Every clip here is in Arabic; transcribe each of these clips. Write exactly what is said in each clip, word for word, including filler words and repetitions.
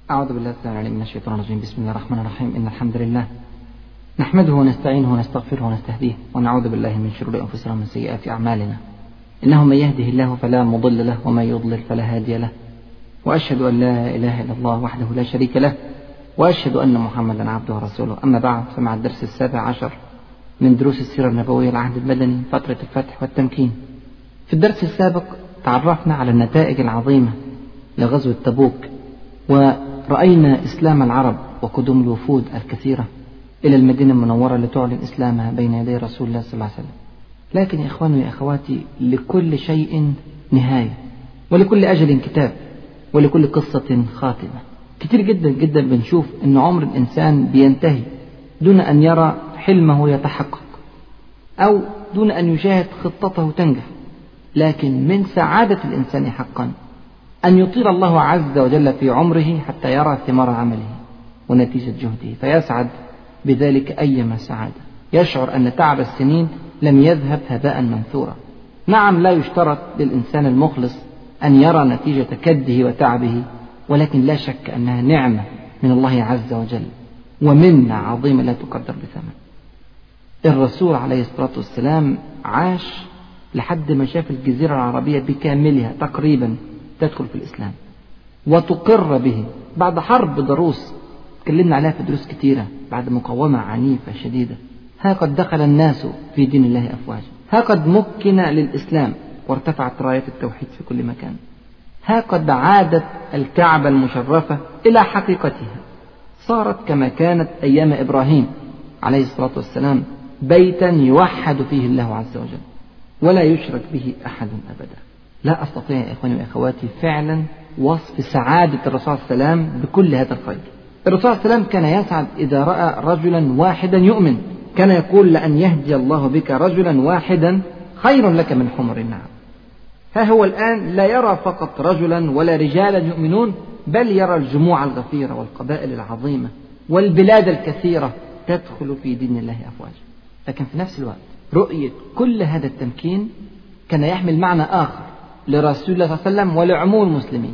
أعوذ بالله السميع العليم من الشيطان الرجيم. بسم الله الرحمن الرحيم. إن الحمد لله نحمده ونستعينه ونستغفره ونستهديه ونعوذ بالله من شرور أنفسنا ومن سيئات أعمالنا. إنه من يهده الله فلا مضل له ومن يضلل فلا هادي له، وأشهد أن لا إله إلا الله وحده لا شريك له، وأشهد أن محمدا عبده ورسوله. أما بعد، فمع الدرس السابع عشر من دروس السيرة النبوية العهد المدني فترة الفتح والتمكين. في الدرس السابق تعرفنا على النتائج العظيمة لغزوة تبوك، ورأينا إسلام العرب وقدوم الوفود الكثيرة إلى المدينة المنورة لتعلن إسلامها بين يدي رسول الله صلى الله عليه وسلم. لكن يا إخواني يا أخواتي، لكل شيء نهاية، ولكل أجل كتاب، ولكل قصة خاتمة. كتير جدا جدا بنشوف أن عمر الإنسان بينتهي دون أن يرى حلمه يتحقق، أو دون أن يشاهد خطته تنجح. لكن من سعادة الإنسان حقا أن يطيل الله عز وجل في عمره حتى يرى ثمار عمله ونتيجة جهده، فيسعد بذلك أيما سعادة، يشعر أن تعب السنين لم يذهب هباء منثورا. نعم، لا يشترط للإنسان المخلص أن يرى نتيجة كده وتعبه، ولكن لا شك أنها نعمة من الله عز وجل ومنة عظيمة لا تقدر بثمن. الرسول عليه الصلاة والسلام عاش لحد ما شاف الجزيرة العربية بكاملها تقريبا تدخل في الإسلام وتقر به بعد حرب ضروس تكلمنا عليها في دروس كتيرة، بعد مقاومة عنيفة شديدة. ها قد دخل الناس في دين الله أفواجا، ها قد مكن للإسلام وارتفعت راية التوحيد في كل مكان، ها قد عادت الكعبة المشرفة إلى حقيقتها، صارت كما كانت أيام إبراهيم عليه الصلاة والسلام، بيتا يوحد فيه الله عز وجل ولا يشرك به أحد أبدا. لا أستطيع يا إخواني وأخواتي فعلا وصف سعادة الرسول صلى الله عليه وسلم بكل هذا الخير. الرسول صلى الله عليه وسلم كان يسعد إذا رأى رجلا واحدا يؤمن، كان يقول: لأن يهدي الله بك رجلا واحدا خير لك من حمر النعم. ها هو الآن لا يرى فقط رجلا ولا رجالا يؤمنون، بل يرى الجموع الغفيرة والقبائل العظيمة والبلاد الكثيرة تدخل في دين الله أفواجا. لكن في نفس الوقت رؤية كل هذا التمكين كان يحمل معنى آخر لرسول الله صلى الله عليه وسلم ولعموم المسلمين،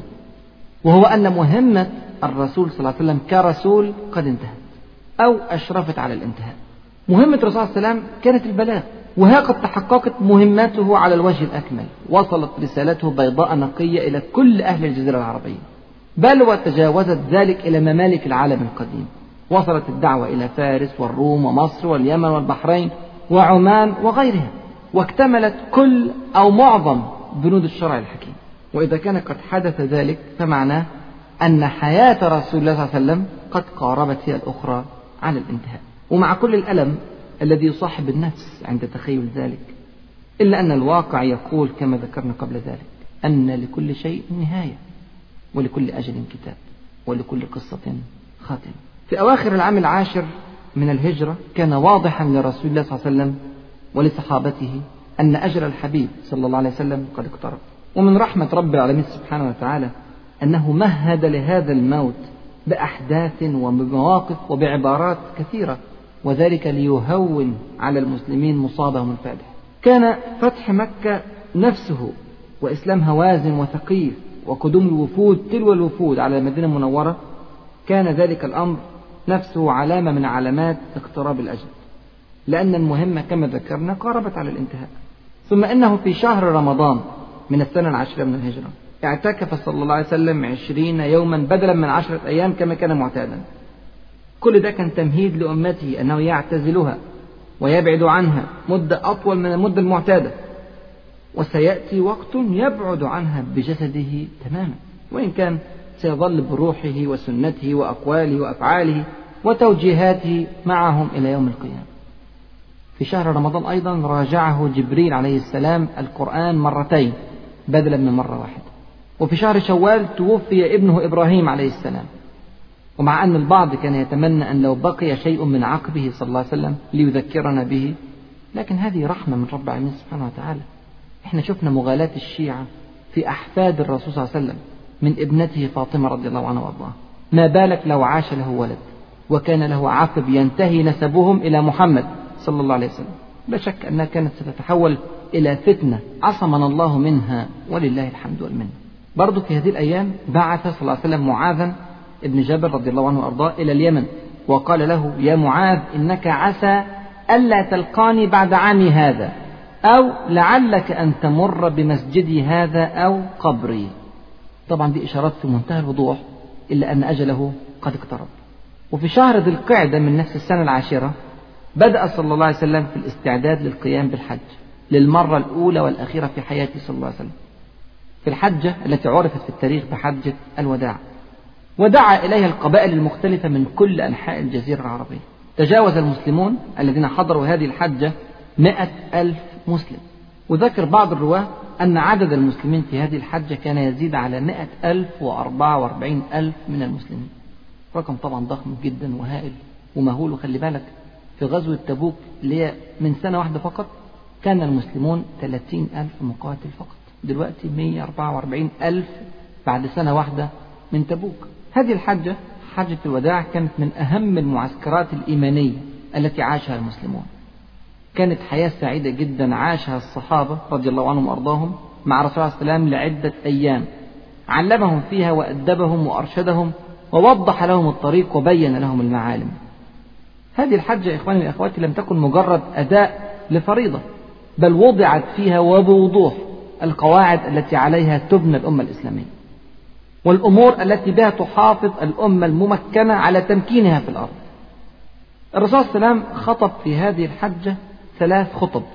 وهو أن مهمة الرسول صلى الله عليه وسلم كرسول قد انتهت أو أشرفت على الانتهاء. مهمة الرسول صلى الله عليه وسلم كانت البلاغ، وها قد تحققت مهمته على الوجه الأكمل، وصلت رسالته بيضاء نقية إلى كل أهل الجزيرة العربية، بل وتجاوزت ذلك إلى ممالك العالم القديم. وصلت الدعوة إلى فارس والروم ومصر واليمن والبحرين وعمان وغيرها، واكتملت كل أو معظم بنود الشرع الحكيم. وإذا كان قد حدث ذلك فمعناه أن حياة رسول الله صلى الله عليه وسلم قد قاربت هي الأخرى على الانتهاء. ومع كل الألم الذي يصاحب النفس عند تخيل ذلك، إلا أن الواقع يقول كما ذكرنا قبل ذلك أن لكل شيء نهاية، ولكل أجل كتاب، ولكل قصة خاتمة. في أواخر العام العاشر من الهجرة كان واضحا لرسول الله صلى الله عليه وسلم ولصحابته أن أجل الحبيب صلى الله عليه وسلم قد اقترب. ومن رحمة رب العالمين سبحانه وتعالى أنه مهد لهذا الموت بأحداث وبمواقف وبعبارات كثيرة، وذلك ليهون على المسلمين مصابهم الفادح. كان فتح مكة نفسه وإسلام هوازن وثقيف وقدوم الوفود تلو الوفود على المدينة المنورة، كان ذلك الأمر نفسه علامة من علامات اقتراب الأجل، لأن المهمة كما ذكرنا قاربت على الانتهاء. ثم إنه في شهر رمضان من السنة العاشرة من الهجرة اعتكف صلى الله عليه وسلم عشرين يوما بدلا من عشرة أيام كما كان معتادا. كل ده كان تمهيد لأمته أنه يعتزلها ويبعد عنها مدة أطول من المدة المعتادة، وسيأتي وقت يبعد عنها بجسده تماما، وإن كان سيظل بروحه وسنته وأقواله وأفعاله وتوجيهاته معهم إلى يوم القيامة. في شهر رمضان أيضا راجعه جبريل عليه السلام القرآن مرتين بدلا من مرة واحدة. وفي شهر شوال توفي ابنه إبراهيم عليه السلام، ومع أن البعض كان يتمنى أن لو بقي شيء من عقبه صلى الله عليه وسلم ليذكرنا به، لكن هذه رحمة من رب العالمين سبحانه وتعالى. احنا شفنا مغالاة الشيعة في أحفاد الرسول صلى الله عليه وسلم من ابنته فاطمة رضي الله عنها وارضاها، ما بالك لو عاش له ولد وكان له عقب ينتهي نسبهم إلى محمد صلى الله عليه وسلم. لا شك أنها كانت ستتحول إلى فتنة عصمنا الله منها ولله الحمد والمنة. برضو في هذه الأيام بعث صلى الله عليه وسلم معاذا بن جبل رضي الله عنه وأرضاه إلى اليمن، وقال له: يا معاذ، إنك عسى ألا تلقاني بعد عامي هذا، أو لعلك أن تمر بمسجدي هذا أو قبري. طبعا دي إشارات في منتهى الوضوح، إلا أن أجله قد اقترب. وفي شهر ذي القعدة من نفس السنة العاشرة بدأ صلى الله عليه وسلم في الاستعداد للقيام بالحج للمرة الأولى والأخيرة في حياته صلى الله عليه وسلم، في الحجة التي عرفت في التاريخ بحجة الوداع، ودعا إليها القبائل المختلفة من كل أنحاء الجزيرة العربية. تجاوز المسلمون الذين حضروا هذه الحجة مئة ألف مسلم، وذكر بعض الرواة أن عدد المسلمين في هذه الحجة كان يزيد على مئة ألف وأربعة وأربعين ألف من المسلمين. رقم طبعا ضخم جدا وهائل ومهول. وخلي بالك في غزوة تبوك اللي هي من سنة واحدة فقط كان المسلمون ثلاثين ألف مقاتل فقط، دلوقتي مئة وأربعة وأربعين ألف بعد سنة واحدة من تبوك. هذه الحجة حجة الوداع كانت من أهم المعسكرات الإيمانية التي عاشها المسلمون. كانت حياة سعيدة جدا عاشها الصحابة رضي الله عنهم وأرضاهم مع رسول الله صلى الله عليه وسلم لعدة أيام، علمهم فيها وأدبهم وأرشدهم ووضح لهم الطريق وبين لهم المعالم. هذه الحجة يا إخواني وأخواتي لم تكن مجرد أداء لفريضة، بل وضعت فيها وبوضوح القواعد التي عليها تبنى الأمة الإسلامية، والأمور التي بها تحافظ الأمة الممكنة على تمكينها في الأرض. الرسول صلى الله عليه وسلم خطب في هذه الحجة ثلاث خطب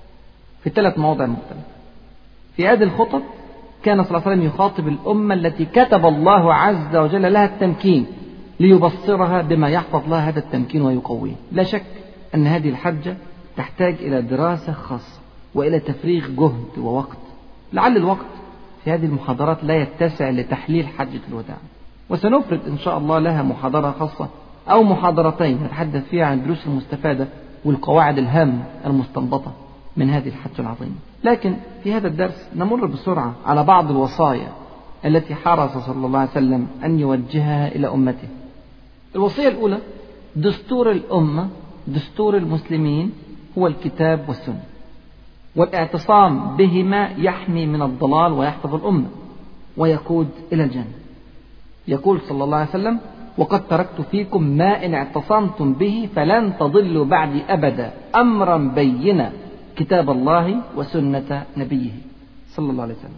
في ثلاث مواضع مختلفة. في هذه الخطب كان صلى الله عليه وسلم يخاطب الأمة التي كتب الله عز وجل لها التمكين ليبصرها بما يحفظ لها هذا التمكين ويقويه. لا شك أن هذه الحجة تحتاج إلى دراسة خاصة وإلى تفريغ جهد ووقت. لعل الوقت في هذه المحاضرات لا يتسع لتحليل حجة الوداع، وسنفرد إن شاء الله لها محاضرة خاصة أو محاضرتين نتحدث فيها عن الدروس المستفادة والقواعد الهامة المستنبطة من هذه الحجة العظيمة. لكن في هذا الدرس نمر بسرعة على بعض الوصايا التي حرص صلى الله عليه وسلم أن يوجهها إلى أمته. الوصية الأولى: دستور الأمة، دستور المسلمين هو الكتاب والسنة، والاعتصام بهما يحمي من الضلال ويحفظ الأمة ويقود إلى الجنة. يقول صلى الله عليه وسلم: وقد تركت فيكم ما إن اعتصمتم به فلن تضلوا بعدي أبدا، أمرا بينا، كتاب الله وسنة نبيه صلى الله عليه وسلم.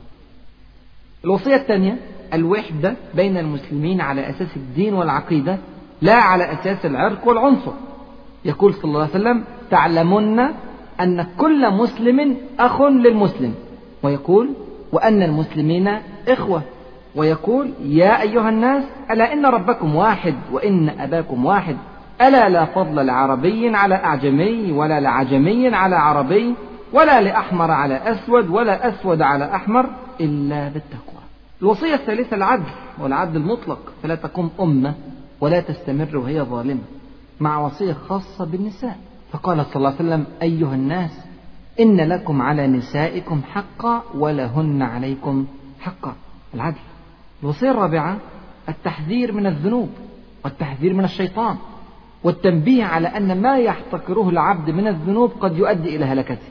الوصية الثانية: الوحدة بين المسلمين على أساس الدين والعقيدة، لا على أساس العرق والعنصر. يقول صلى الله عليه وسلم: تعلمون أن كل مسلم أخ للمسلم، ويقول: وأن المسلمين إخوة، ويقول: يا أيها الناس ألا إن ربكم واحد وإن أباكم واحد، ألا لا فضل لعربي على أعجمي ولا لعجمي على عربي ولا لأحمر على أسود ولا أسود على أحمر إلا بالتقوى. الوصية الثالثة: العدل، والعدل المطلق، فلا تقوم أمة ولا تستمر وهي ظالمة، مع وصية خاصة بالنساء. فقال صلى الله عليه وسلم: أيها الناس إن لكم على نسائكم حقا ولهن عليكم حقا. العدل. الوصية الرابعة: التحذير من الذنوب والتحذير من الشيطان، والتنبيه على أن ما يحتقره العبد من الذنوب قد يؤدي إلى هلكته.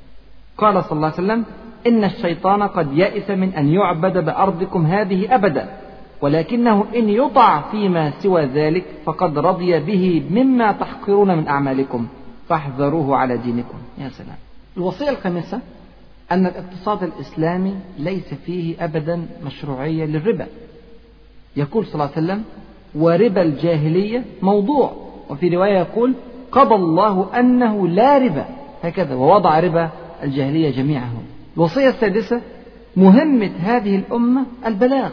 قال صلى الله عليه وسلم: إن الشيطان قد يئس من أن يعبد بأرضكم هذه أبدا، ولكنه إن يطع فيما سوى ذلك فقد رضي به مما تحقرون من أعمالكم، فاحذروه على دينكم. يا سلام. الوصية الخامسة: أن الاقتصاد الإسلامي ليس فيه أبدا مشروعية للربا. يقول صلى الله عليه وسلم: وربا الجاهلية موضوع، وفي رواية يقول: قضى الله أنه لا ربا، هكذا، ووضع ربا الجاهلية جميعه. الوصية السادسة: مهمة هذه الأمة البلاغ،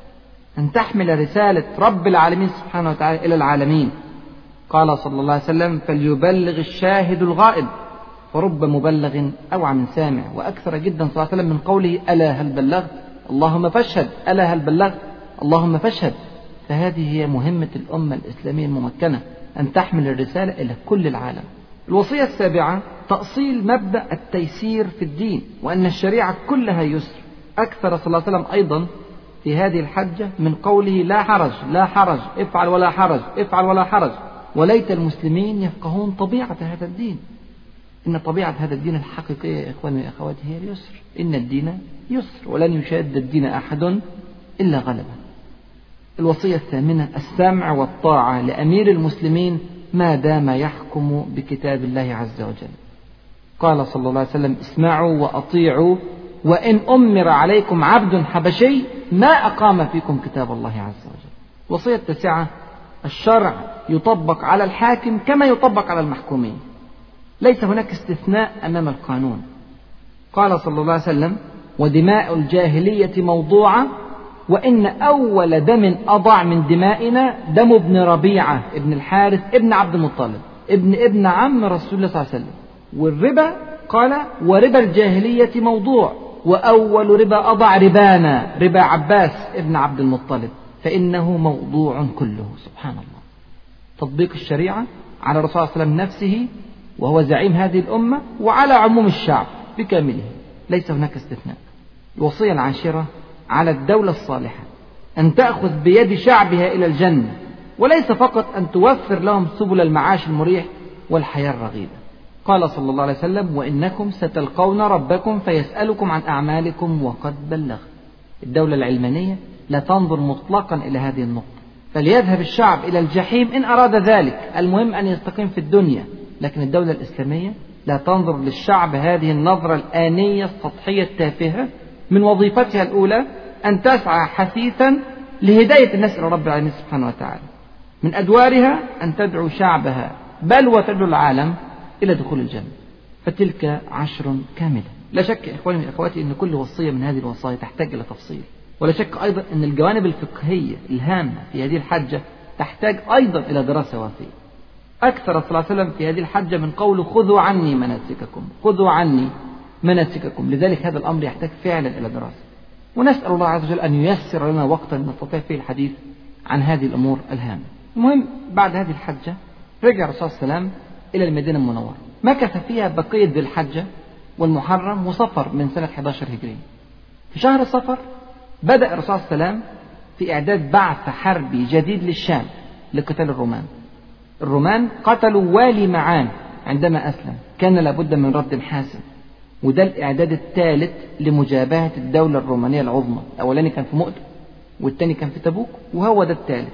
أن تحمل رسالة رب العالمين سبحانه وتعالى إلى العالمين. قال صلى الله عليه وسلم: فليبلغ الشاهد الغائب، فرب مبلغ أوعى من سامع. وأكثر جدا صلى الله عليه وسلم من قوله: ألا هل بلغت، اللهم فاشهد، ألا هل بلغت، اللهم فاشهد. فهذه هي مهمة الأمة الإسلامية الممكنة، أن تحمل الرسالة إلى كل العالم. الوصية السابعة: تأصيل مبدأ التيسير في الدين، وأن الشريعة كلها يسر. أكثر صلى الله عليه وسلم أيضا في هذه الحجة من قوله: لا حرج، لا حرج، افعل ولا حرج، افعل ولا حرج. وليت المسلمين يفقهون طبيعة هذا الدين. إن طبيعة هذا الدين الحقيقية يا إخواني وأخواتي هي اليسر. إن الدين يسر ولن يشاد الدين أحد إلا غلبه. الوصية الثامنة: السمع والطاعة لأمير المسلمين ما دام يحكم بكتاب الله عز وجل. قال صلى الله عليه وسلم: اسمعوا وأطيعوا وإن أمر عليكم عبد حبشي ما أقام فيكم كتاب الله عز وجل. الوصية التاسعة: الشرع يطبق على الحاكم كما يطبق على المحكومين، ليس هناك استثناء أمام القانون. قال صلى الله عليه وسلم: ودماء الجاهلية موضوعة، وإن أول دم أضع من دمائنا دم ابن ربيعة ابن الحارث ابن عبد المطلب ابن ابن عم رسول الله صلى الله عليه وسلم. والربا قال: وربا الجاهلية موضوع، وأول ربا أضع ربانا ربا عباس ابن عبد المطلب، فإنه موضوع كله. سبحان الله، تطبيق الشريعة على الرسول صلى الله عليه وسلم نفسه وهو زعيم هذه الأمة، وعلى عموم الشعب بكامله، ليس هناك استثناء. الوصية العاشرة: على الدولة الصالحة أن تأخذ بيد شعبها إلى الجنة، وليس فقط أن توفر لهم سبل المعاش المريح والحياة الرغيدة. قال صلى الله عليه وسلم: وإنكم ستلقون ربكم فيسألكم عن أعمالكم وقد بلغت. الدولة العلمانية لا تنظر مطلقا إلى هذه النقطة، فليذهب الشعب إلى الجحيم إن أراد ذلك، المهم أن يستقيم في الدنيا. لكن الدولة الإسلامية لا تنظر للشعب هذه النظرة الآنية السطحية التافهة، من وظيفتها الأولى أن تسعى حثيثا لهداية الناس إلى رب العالمين سبحانه وتعالى، من أدوارها أن تدعو شعبها بل وتدعو العالم إلى دخول الجنة. فتلك عشر كاملة. لا شك إخواني وأخواتي أن كل وصية من هذه الوصايا تحتاج إلى تفصيل، ولا شك أيضا أن الجوانب الفقهية الهامة في هذه الحجة تحتاج أيضا إلى دراسة وافية. أكثر صلى الله عليه وسلم في هذه الحجة من قوله: خذوا عني مناسككم، خذوا عني مناسككم. لذلك هذا الأمر يحتاج فعلا إلى دراسة، ونسأل الله عز وجل أن ييسر لنا وقتا نستطيع فيه الحديث عن هذه الأمور الهامة. المهم، بعد هذه الحجة رجع الرسول صلى الله عليه وسلم إلى المدينة المنورة، مكث فيها بقية ذي الحجة والمحرم وصفر من سنة إحدى عشر هجرية. في شهر صفر بدأ الرسول صلى الله عليه وسلم في إعداد بعث حربي جديد للشام لقتال الرومان. الرومان قتلوا والي معان عندما أسلم، كان لابد من رد حاسم، وده الإعداد الثالث لمجابهة الدولة الرومانية العظمى. الأولاني كان في مؤتة، والثاني كان في تبوك، وهو ده الثالث.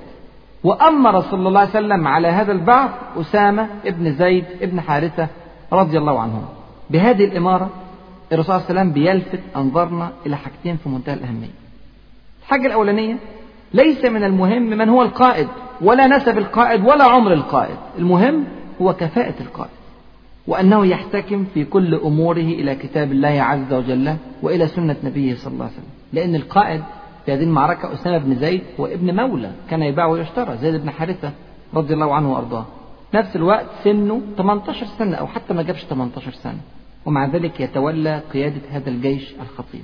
وأمر صلى الله عليه وسلم على هذا البعث أسامة ابن زيد ابن حارثة رضي الله عنهم. بهذه الإمارة الرسول صلى الله عليه وسلم بيلفت أنظارنا إلى حاجتين في منتهى الأهمية. الحاجة الأولانية: ليس من المهم من هو القائد، ولا نسب القائد، ولا عمر القائد، المهم هو كفاءة القائد، وأنه يحتكم في كل أموره إلى كتاب الله عز وجل وإلى سنة نبيه صلى الله عليه وسلم. لأن القائد في هذه المعركة أسامة بن زيد هو ابن مولى كان يباع ويشترى، زيد بن حارثة رضي الله عنه وأرضاه. نفس الوقت سنه ثمانية عشر سنة أو حتى ما جابش ثمانية عشر سنة، ومع ذلك يتولى قيادة هذا الجيش الخطير.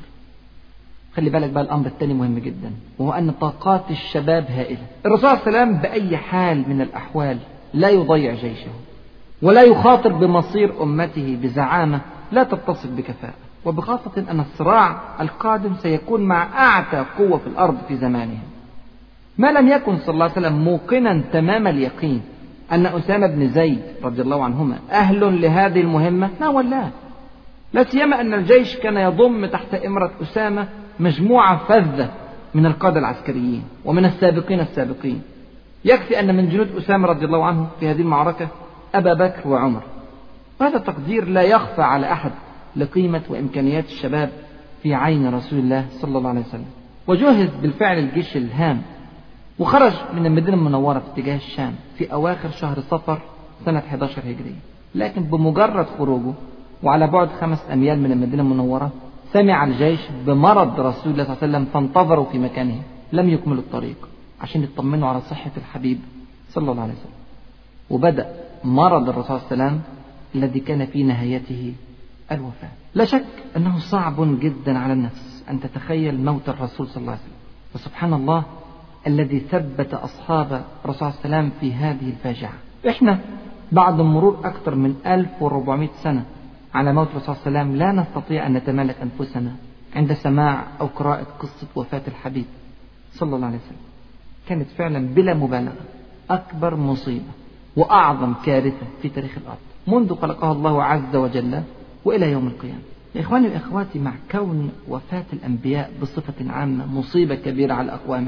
خلي بالك بقى، الأمر الثاني مهم جدا، وهو أن طاقات الشباب هائلة. الرسول صلى الله عليه وسلم بأي حال من الأحوال لا يضيع جيشه، ولا يخاطر بمصير أمته بزعامة لا تتصف بكفاءة، وبخاصة أن الصراع القادم سيكون مع أعتى قوة في الأرض في زمانهم. ما لم يكن صلى الله عليه وسلم موقنا تمام اليقين أن أسامة بن زيد رضي الله عنهما أهل لهذه المهمة لا والله، لا سيما أن الجيش كان يضم تحت إمرة أسامة مجموعة فذة من القادة العسكريين ومن السابقين السابقين. يكفي أن من جنود أسامة رضي الله عنه في هذه المعركة أبا بكر وعمر، وهذا تقدير لا يخفى على أحد لقيمة وإمكانيات الشباب في عين رسول الله صلى الله عليه وسلم. وجهز بالفعل الجيش الهام، وخرج من المدينة المنورة في اتجاه الشام في أواخر شهر صفر سنة إحدى عشر هجرية. لكن بمجرد خروجه وعلى بعد خمس أميال من المدينة المنورة سمع الجيش بمرض رسول الله صلى الله عليه وسلم، فانتظروا في مكانه، لم يكملوا الطريق عشان يطمنوا على صحة الحبيب صلى الله عليه وسلم. وبدأ مرض الرسول صلى الله عليه وسلم الذي كان في نهايته الوفاة. لا شك أنه صعب جدا على النفس أن تتخيل موت الرسول صلى الله عليه وسلم، وسبحان الله الذي ثبت أصحاب الرسول صلى الله عليه وسلم في هذه الفاجعة. إحنا بعد مرور أكثر من ألف وأربعمائة سنة على موت الرسول صلى الله عليه وسلم لا نستطيع أن نتمالك أنفسنا عند سماع أو قراءة قصة وفاة الحبيب صلى الله عليه وسلم. كانت فعلا بلا مبالغة أكبر مصيبة وأعظم كارثة في تاريخ الأرض منذ خلقها الله عز وجل وإلى يوم القيامة. يا إخواني وإخواتي، مع كون وفاة الأنبياء بصفة عامة مصيبة كبيرة على أقوامهم،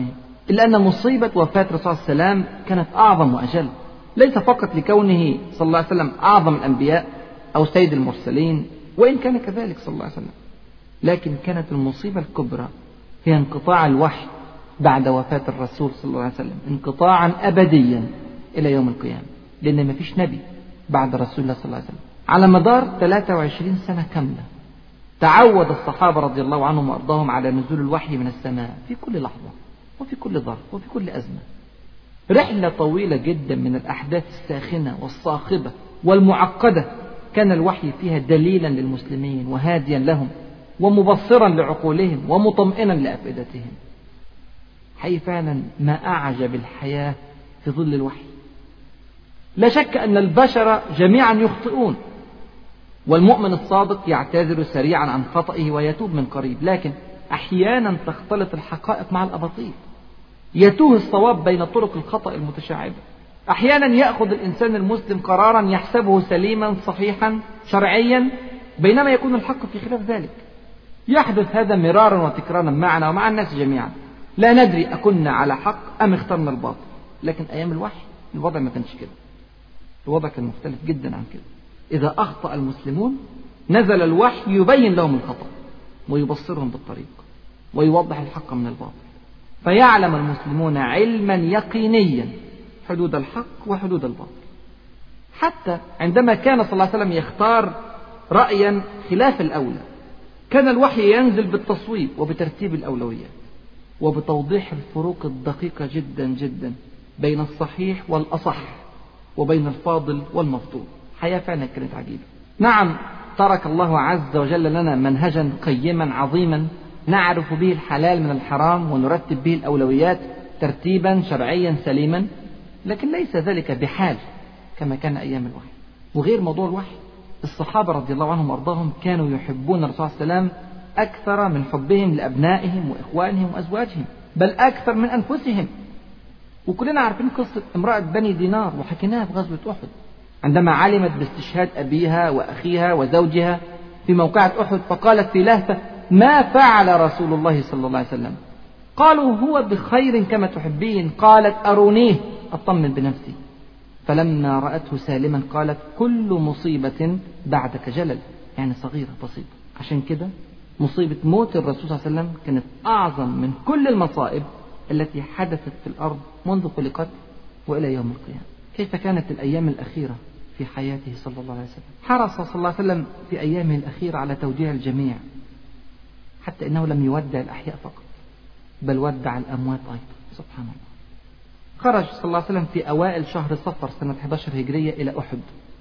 إلا أن مصيبة وفاة الرسول صلى الله عليه وسلم كانت أعظم وأجل، ليس فقط لكونه صلى الله عليه وسلم أعظم الأنبياء أو سيد المرسلين، وإن كان كذلك صلى الله عليه وسلم، لكن كانت المصيبة الكبرى هي انقطاع الوحي بعد وفاة الرسول صلى الله عليه وسلم انقطاعا أبديا إلى يوم القيامة، لأن ما فيش نبي بعد رسول الله صلى الله عليه وسلم. على مدار ثلاثة وعشرين سنة كاملة تعود الصحابة رضي الله عنهم وأرضاهم على نزول الوحي من السماء في كل لحظة وفي كل ظرف وفي كل أزمة. رحلة طويلة جدا من الأحداث الساخنة والصاخبة والمعقدة كان الوحي فيها دليلا للمسلمين وهاديا لهم ومبصرا لعقولهم ومطمئنا لأفئدتهم. حقيقي فعلا ما أعجب الحياة في ظل الوحي. لا شك أن البشر جميعا يخطئون، والمؤمن الصادق يعتذر سريعا عن خطئه ويتوب من قريب، لكن أحيانا تختلط الحقائق مع الأباطيل، يتوه الصواب بين طرق الخطأ المتشعبة. أحيانا يأخذ الإنسان المسلم قرارا يحسبه سليما صحيحا شرعيا، بينما يكون الحق في خلاف ذلك. يحدث هذا مرارا وتكرارا معنا ومع الناس جميعا، لا ندري أكنا على حق أم اخترنا الباطل. لكن أيام الوحي الوضع ما كانش كده، الوضع كان مختلف جدا عن كده. إذا أخطأ المسلمون نزل الوحي يبين لهم الخطأ ويبصرهم بالطريق ويوضح الحق من الباطل، فيعلم المسلمون علما يقينيا حدود الحق وحدود الباطل. حتى عندما كان صلى الله عليه وسلم يختار رأيا خلاف الأولى، كان الوحي ينزل بالتصويب وبترتيب الأولويات وبتوضيح الفروق الدقيقة جدا جدا بين الصحيح والأصح وبين الفاضل والمفضول. حياة فعلا كانت عجيبة. نعم، ترك الله عز وجل لنا منهجا قيما عظيما نعرف به الحلال من الحرام ونرتب به الأولويات ترتيبا شرعيا سليما، لكن ليس ذلك بحال كما كان أيام الوحي. وغير موضوع الوحي، الصحابة رضي الله عنهم وأرضاهم كانوا يحبون الرسول صلى الله عليه وسلم أكثر من حبهم لأبنائهم وإخوانهم وأزواجهم، بل أكثر من أنفسهم. وكلنا عارفين قصة امرأة بني دينار وحكيناها في غزوة أحد، عندما علمت باستشهاد أبيها وأخيها وزوجها في موقعة أحد فقالت في لهفة: ما فعل رسول الله صلى الله عليه وسلم؟ قالوا: هو بخير كما تحبين. قالت: أرونيه أطمن بنفسي. فلما رأته سالما قالت: كل مصيبة بعدك جلل، يعني صغيرة بسيطة. عشان كده مصيبة موت الرسول صلى الله عليه وسلم كانت أعظم من كل المصائب التي حدثت في الأرض منذ خلقت وإلى يوم القيامة. كيف كانت الأيام الأخيرة في حياته صلى الله عليه وسلم؟ حرص صلى الله عليه وسلم في أيامه الأخيرة على توديع الجميع، حتى إنه لم يودع الأحياء فقط بل ودع الأموات أيضا. سبحان الله. خرج صلى الله عليه وسلم في أوائل شهر صفر سنة إحدى عشرة هجرية إلى أحد،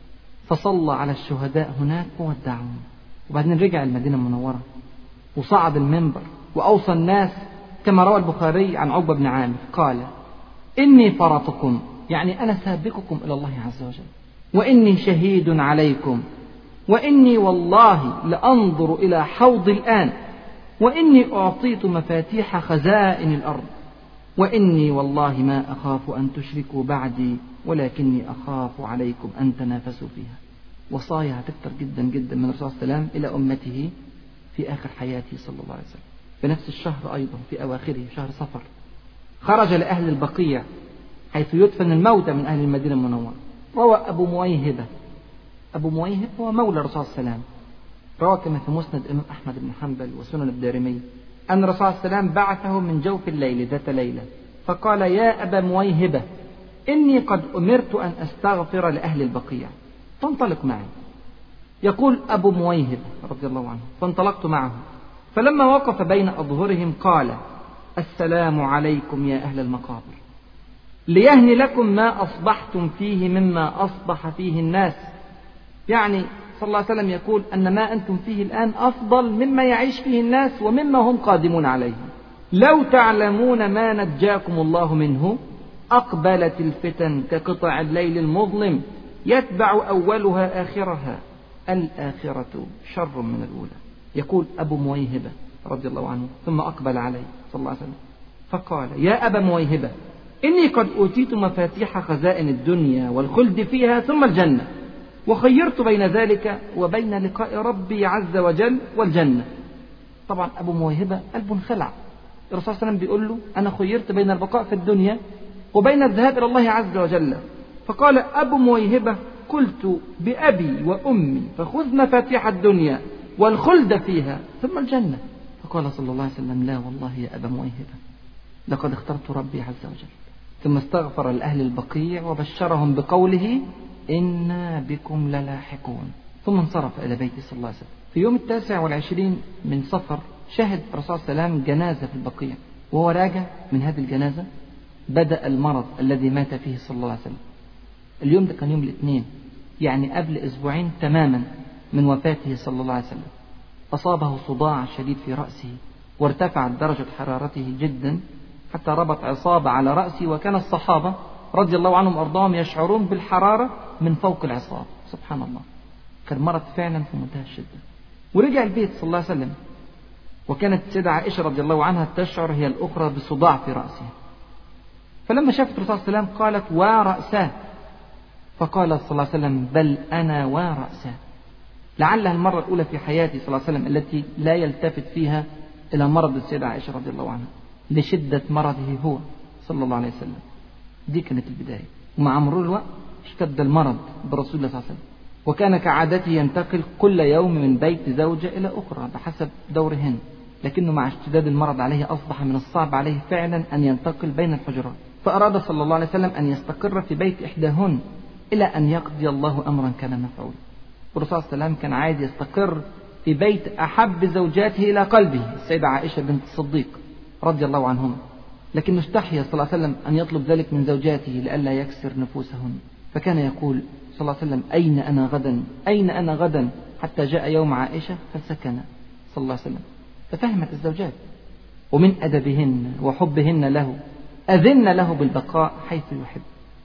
فصلى على الشهداء هناك وودعهم، وبعدين رجع المدينة المنورة وصعد المنبر وأوصى الناس كما روى البخاري عن عقبة بن عامر قال: إني فرطكم، يعني أنا سابقكم إلى الله عز وجل، وإني شهيد عليكم، وإني والله لأنظر إلى حوض الآن، وإني أعطيت مفاتيح خزائن الأرض، وإني والله ما أخاف أن تشركوا بعدي، ولكني أخاف عليكم أن تنافسوا فيها. وصايا هتكثر جدا جدا من الرسول صلى الله عليه وسلم إلى أمته في آخر حياته صلى الله عليه وسلم. في نفس الشهر أيضا في أواخره شهر صفر خرج لأهل البقيع حيث يدفن الموتى من أهل المدينة المنورة. روى أبو مويهبة، أبو مويهب هو مولى الرسول صلى الله عليه وسلم، روى كما في مسند الإمام أحمد بن حنبل وسنن الدارمي أن الرسول صلى الله عليه وسلم بعثه من جوف الليل ذات ليلة فقال: يا أبا مويهبة، إني قد أمرت أن أستغفر لأهل البقيع، فانطلق معي. يقول أبو مويهب رضي الله عنه: فانطلقت معه، فلما وقف بين أظهرهم قال: السلام عليكم يا أهل المقابر، ليهن لكم ما أصبحتم فيه مما أصبح فيه الناس. يعني صلى الله عليه وسلم يقول أن ما أنتم فيه الآن أفضل مما يعيش فيه الناس ومما هم قادمون عليه. لو تعلمون ما نجاكم الله منه. أقبلت الفتن كقطع الليل المظلم يتبع أولها آخرها، الآخرة شر من الأولى. يقول أبو مويهبة رضي الله عنه: ثم أقبل عليه صلى الله عليه وسلم فقال: يا أبا مويهبة، إني قد أوتيت مفاتيح خزائن الدنيا والخلد فيها ثم الجنة، وخيرت بين ذلك وبين لقاء ربي عز وجل والجنة. طبعا أبو مويهبة قلب خلع، الرسول صلى الله عليه وسلم بيقول له أنا خيرت بين البقاء في الدنيا وبين الذهاب إلى الله عز وجل. فقال أبو مويهبة قلت بأبي وأمي فخذ مفاتيح الدنيا والخلد فيها ثم الجنة. فقال صلى الله عليه وسلم لا والله يا أبا مويهبة لقد اخترت ربي عز وجل. ثم استغفر لأهل البقيع وبشرهم بقوله إنا بكم للاحقون، ثم انصرف إلى بيته صلى الله عليه وسلم. في يوم التاسع والعشرين من صفر شهد الرسول صلى الله عليه وسلم جنازة في البقيع، وهو راجع من هذه الجنازة بدأ المرض الذي مات فيه صلى الله عليه وسلم. اليوم ده كان يوم الاثنين، يعني قبل أسبوعين تماما من وفاته صلى الله عليه وسلم. أصابه صداع شديد في رأسه وارتفعت درجة حرارته جدا حتى ربط عصابة على رأسه، وكان الصحابة رضي الله عنهم وأرضاهم يشعرون بالحرارة من فوق العصابة. سبحان الله، كان مرض فعلا في منتهى الشدة. ورجع البيت صلى الله عليه وسلم، وكانت السيدة عائشة رضي الله عنها تشعر هي الأخرى بصداع في رأسها. فلما شافت الرسول صلى الله عليه وسلم قالت ورأساه، فقال صلى الله عليه وسلم بل أنا ورأساه. لعلها المرة الأولى في حياته صلى الله عليه وسلم التي لا يلتفت فيها إلى مرض السيدة عائشة رضي الله عنها لشدة مرضه هو صلى الله عليه وسلم. دي كانت البداية، ومع مرور الوقت اشتد المرض برسول الله صلى الله عليه وسلم، وكان كعادته ينتقل كل يوم من بيت زوجة إلى أخرى بحسب دورهن، لكنه مع اشتداد المرض عليه أصبح من الصعب عليه فعلا أن ينتقل بين الحجرات. فأراد صلى الله عليه وسلم أن يستقر في بيت إحداهن إلى أن يقضي الله أمرا كان مفعولا. والرسول صلى الله عليه وسلم كان عايز يستقر في بيت أحب زوجاته إلى قلبه السيدة عائشة بنت الصديق رضي الله عنهما، لكنه استحيا صلى الله عليه وسلم أن يطلب ذلك من زوجاته لئلا يكسر نفوسهن، فكان يقول صلى الله عليه وسلم أين أنا غدا أين أنا غدا، حتى جاء يوم عائشة فسكن صلى الله عليه وسلم. ففهمت الزوجات، ومن أدبهن وحبهن له أذن له بالبقاء حيث يحب.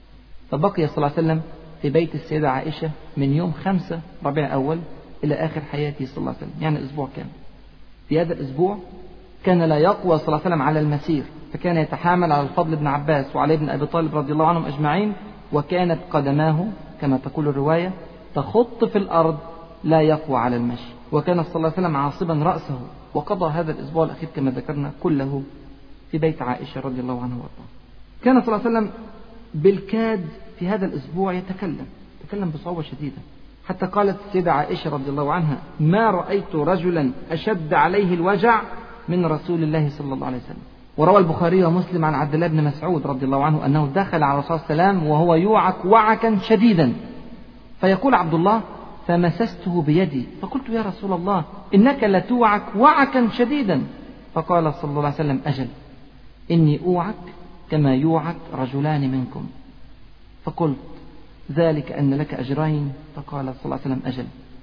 فبقي صلى الله عليه وسلم في بيت السيدة عائشة من يوم خمسة ربيع أول إلى آخر حياته صلى الله عليه وسلم، يعني أسبوع كامل. في هذا الأسبوع كان لا يقوى صلى الله عليه وسلم على المسير، فكان يتحامل على الفضل بن عباس وعلي بن أبي طالب رضي الله عنهم أجمعين، وكانت قدماه كما تقول الرواية تخط في الأرض لا يقوى على المشي. وكان صلى الله عليه وسلم عاصبا رأسه، وقضى هذا الأسبوع الأخير كما ذكرنا كله في بيت عائشة رضي الله عنه وارضاه. كان صلى الله عليه وسلم بالكاد في هذا الأسبوع يتكلم تكلم بصعوبة شديدة، حتى قالت السيدة عائشة رضي الله عنها ما رأيت رجلا أشد عليه الوجع من رسول الله صلى الله عليه وسلم. وروى البخاري ومسلم عن عبد الله بن مسعود رضي الله عنه أنه دخل على الرسول صلى الله عليه وسلم وهو يوعك وعكا شديدا، فيقول عبد الله فمسسته بيدي فقلت يا رسول الله إنك لتوعك وعكا شديدا، فقال صلى الله عليه وسلم أجل إني أوعك كما يوعك رجلان منكم، فقلت ذلك أن لك أجرين، فقال صلى الله عليه وسلم أجل.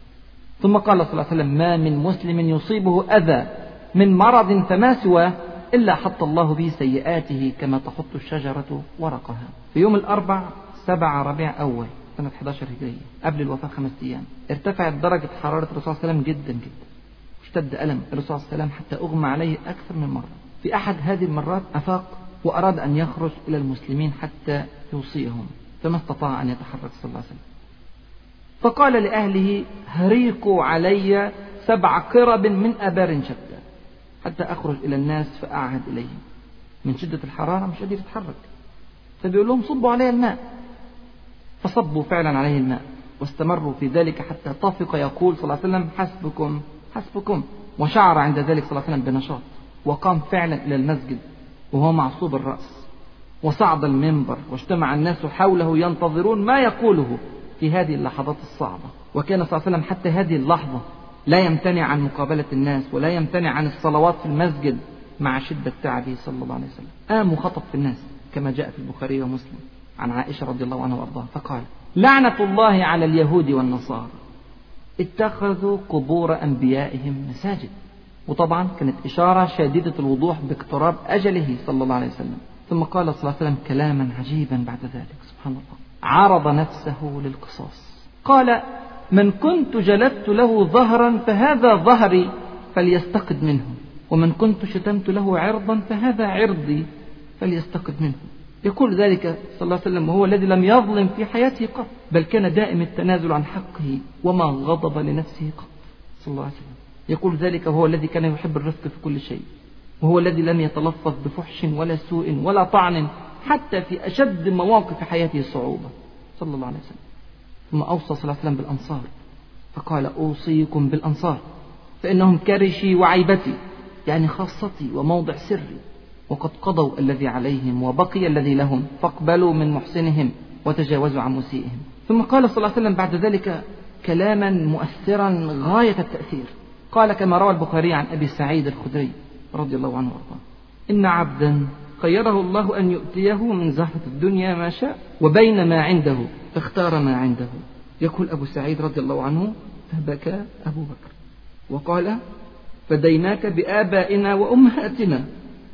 ثم قال صلى الله عليه وسلم ما من مسلم يصيبه أذى من مرض فما سواه إلا حط الله به سيئاته كما تحط الشجرة ورقها. في يوم الأربع سبع ربيع أول سنة أحد عشر هجرية قبل الوفاة خمس أيام ارتفعت درجة حرارة الرسول صلى الله عليه وسلم جدا جدا، اشتد ألم الرسول صلى الله عليه وسلم حتى أغمى عليه أكثر من مرة. في أحد هذه المرات أفاق وأراد أن يخرج إلى المسلمين حتى يوصيهم، فما استطاع أن يتحرك صلى الله عليه وسلم، فقال لأهله هريقوا علي سبع قرب من أبار شتى حتى أخرج إلى الناس فأعهد إليهم. من شدة الحرارة مش قادر يتحرك، فبيقول لهم صبوا علي الماء، فصبوا فعلا عليه الماء واستمروا في ذلك حتى طفق يقول صلى الله عليه وسلم حسبكم حسبكم، وشعر عند ذلك صلى الله عليه وسلم بنشاط، وقام فعلا إلى المسجد وهو معصوب الرأس، وصعد المنبر واجتمع الناس حوله ينتظرون ما يقوله في هذه اللحظات الصعبة. وكان صلى الله عليه وسلم حتى هذه اللحظة لا يمتنع عن مقابلة الناس ولا يمتنع عن الصلوات في المسجد مع شدة تعبه صلى الله عليه وسلم. قام وخطب في الناس كما جاء في البخاري ومسلم عن عائشة رضي الله عنها وأرضاها فقال لعنة الله على اليهود والنصارى اتخذوا قبور أنبيائهم مساجد. وطبعا كانت إشارة شديدة الوضوح باقتراب أجله صلى الله عليه وسلم. ثم قال صلى الله عليه وسلم كلاما عجيبا بعد ذلك سبحان الله، عرض نفسه للقصاص قال من كنت جلدت له ظهرا فهذا ظهري فليستقد منه، ومن كنت شتمت له عرضا فهذا عرضي فليستقد منه. يقول ذلك صلى الله عليه وسلم وهو الذي لم يظلم في حياته قط، بل كان دائم التنازل عن حقه وما غضب لنفسه قط صلى الله عليه وسلم. يقول ذلك وهو الذي كان يحب الرفق في كل شيء، وهو الذي لم يتلفظ بفحش ولا سوء ولا طعن حتى في أشد مواقف حياته الصعوبة صلى الله عليه وسلم. ثم أوصى صلى الله عليه وسلم بالأنصار فقال أوصيكم بالأنصار فإنهم كرشي وعيبتي، يعني خاصتي وموضع سري، وقد قضوا الذي عليهم وبقي الذي لهم، فاقبلوا من محسنهم وتجاوزوا عن مسيئهم. ثم قال صلى الله عليه وسلم بعد ذلك كلاما مؤثرا غاية التأثير، قال كما روى البخاري عن أبي سعيد الخدري رضي الله عنه وارضاه: إن عبدا خيره الله أن يؤتيه من زهرة الدنيا ما شاء وبين ما عنده فاختار ما عنده. يقول أبو سعيد رضي الله عنه: فبكى أبو بكر وقال: فديناك بآبائنا وأمهاتنا.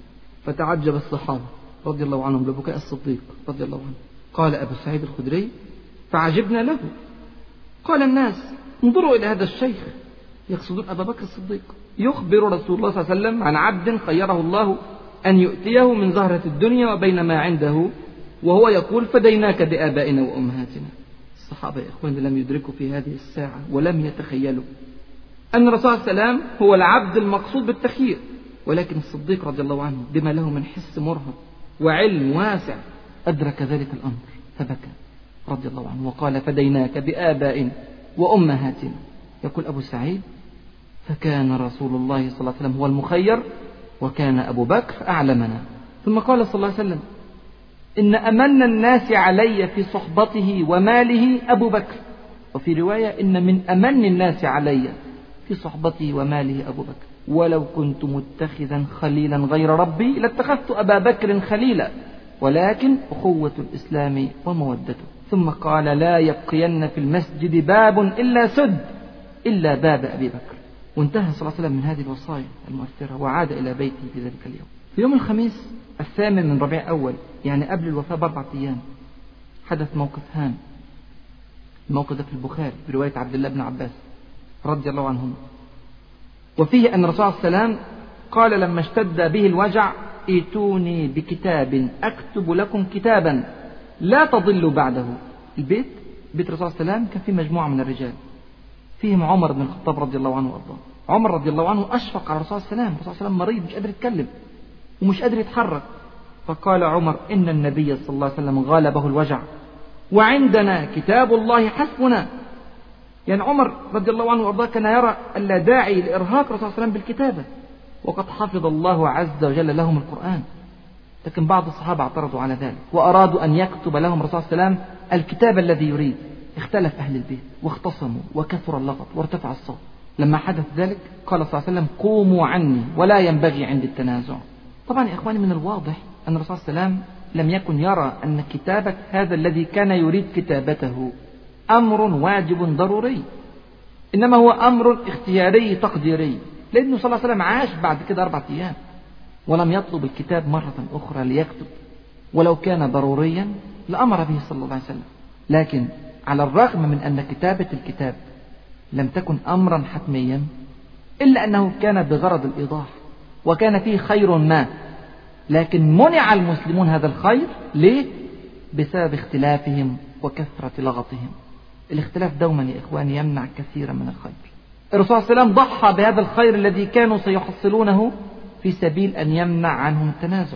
فتعجب الصحابة رضي الله عنهم لبكاء الصديق رضي الله عنه. قال أبو سعيد الخدري: فعجبنا له. قال الناس: انظروا إلى هذا الشيخ، يقصدون أبا بكر الصديق، يخبر رسول الله صلى الله عليه وسلم عن عبد خيره الله أن يؤتيه من زهرة الدنيا وبين ما عنده، وهو يقول: فديناك بآبائنا وأمهاتنا. الصحابة يا إخوان لم يدركوا في هذه الساعة ولم يتخيلوا أن الرسول صلى الله عليه وسلم هو العبد المقصود بالتخيير، ولكن الصديق رضي الله عنه بما له من حس مرهب وعلم واسع أدرك ذلك الأمر فبكى رضي الله عنه وقال: فديناك بآبائنا وأمهاتنا. يقول أبو سعيد: فكان رسول الله صلى الله عليه وسلم هو المخير وكان أبو بكر أعلمنا. ثم قال صلى الله عليه وسلم: إن أمن الناس علي في صحبته وماله أبو بكر. وفي رواية: إن من أمن الناس علي في صحبته وماله أبو بكر، ولو كنت متخذا خليلا غير ربي لاتخذت أبا بكر خليلا، ولكن أخوة الإسلام ومودته. ثم قال: لا يبقين في المسجد باب إلا سد إلا باب أبي بكر. وانتهى صلى الله عليه وسلم من هذه الوصايا المؤثرة وعاد إلى بيته في ذلك اليوم. في يوم الخميس الثامن من ربيع أول، يعني قبل الوفاة بأربعة أيام، حدث موقف هام. الموقف ده في البخاري برواية عبد الله بن عباس رضي الله عنهما، وفيه أن الرسول صلى الله عليه وسلم قال لما اشتد به الوجع: ائتوني بكتاب أكتب لكم كتابا لا تضلوا بعده. البيت بيت الرسول صلى الله عليه وسلم كان فيه مجموعة من الرجال، فيهم عمر بن الخطاب رضي الله عنه وارضاه. عمر رضي الله عنه أشفق على الرسول صلى الله عليه وسلم، الرسول صلى الله عليه وسلم مريض مش قادر يتكلم ومش قادر يتحرك، فقال عمر: إن النبي صلى الله عليه وسلم غالبه الوجع وعندنا كتاب الله حسبنا. يعني عمر رضي الله عنه وارضاه كان يرى ألا داعي لإرهاق الرسول صلى الله عليه وسلم بالكتابة، وقد حفظ الله عز وجل لهم القرآن. لكن بعض الصحابة اعترضوا على ذلك وأرادوا أن يكتب لهم الرسول صلى الله عليه وسلم الكتاب الذي يريد. اختلف أهل البيت واختصموا وكثر اللغط وارتفع الصوت. لما حدث ذلك قال صلى الله عليه وسلم: قوموا عني ولا ينبغي عندي التنازع. طبعا يا إخواني من الواضح أن الرسول صلى الله عليه وسلم لم يكن يرى أن كتابة هذا الذي كان يريد كتابته أمر واجب ضروري، إنما هو أمر اختياري تقديري، لأنه صلى الله عليه وسلم عاش بعد كده أربعة أيام ولم يطلب الكتاب مرة أخرى ليكتب، ولو كان ضروريا لأمر به صلى الله عليه وسلم. لكن على الرغم من أن كتابة الكتاب لم تكن أمرا حتميا، إلا أنه كان بغرض الإيضاح وكان فيه خير ما، لكن منع المسلمون هذا الخير. ليه؟ بسبب اختلافهم وكثرة لغطهم. الاختلاف دوما يا إخواني يمنع كثيرا من الخير. الرسول صلى الله عليه وسلم ضحى بهذا الخير الذي كانوا سيحصلونه في سبيل أن يمنع عنهم التنازع.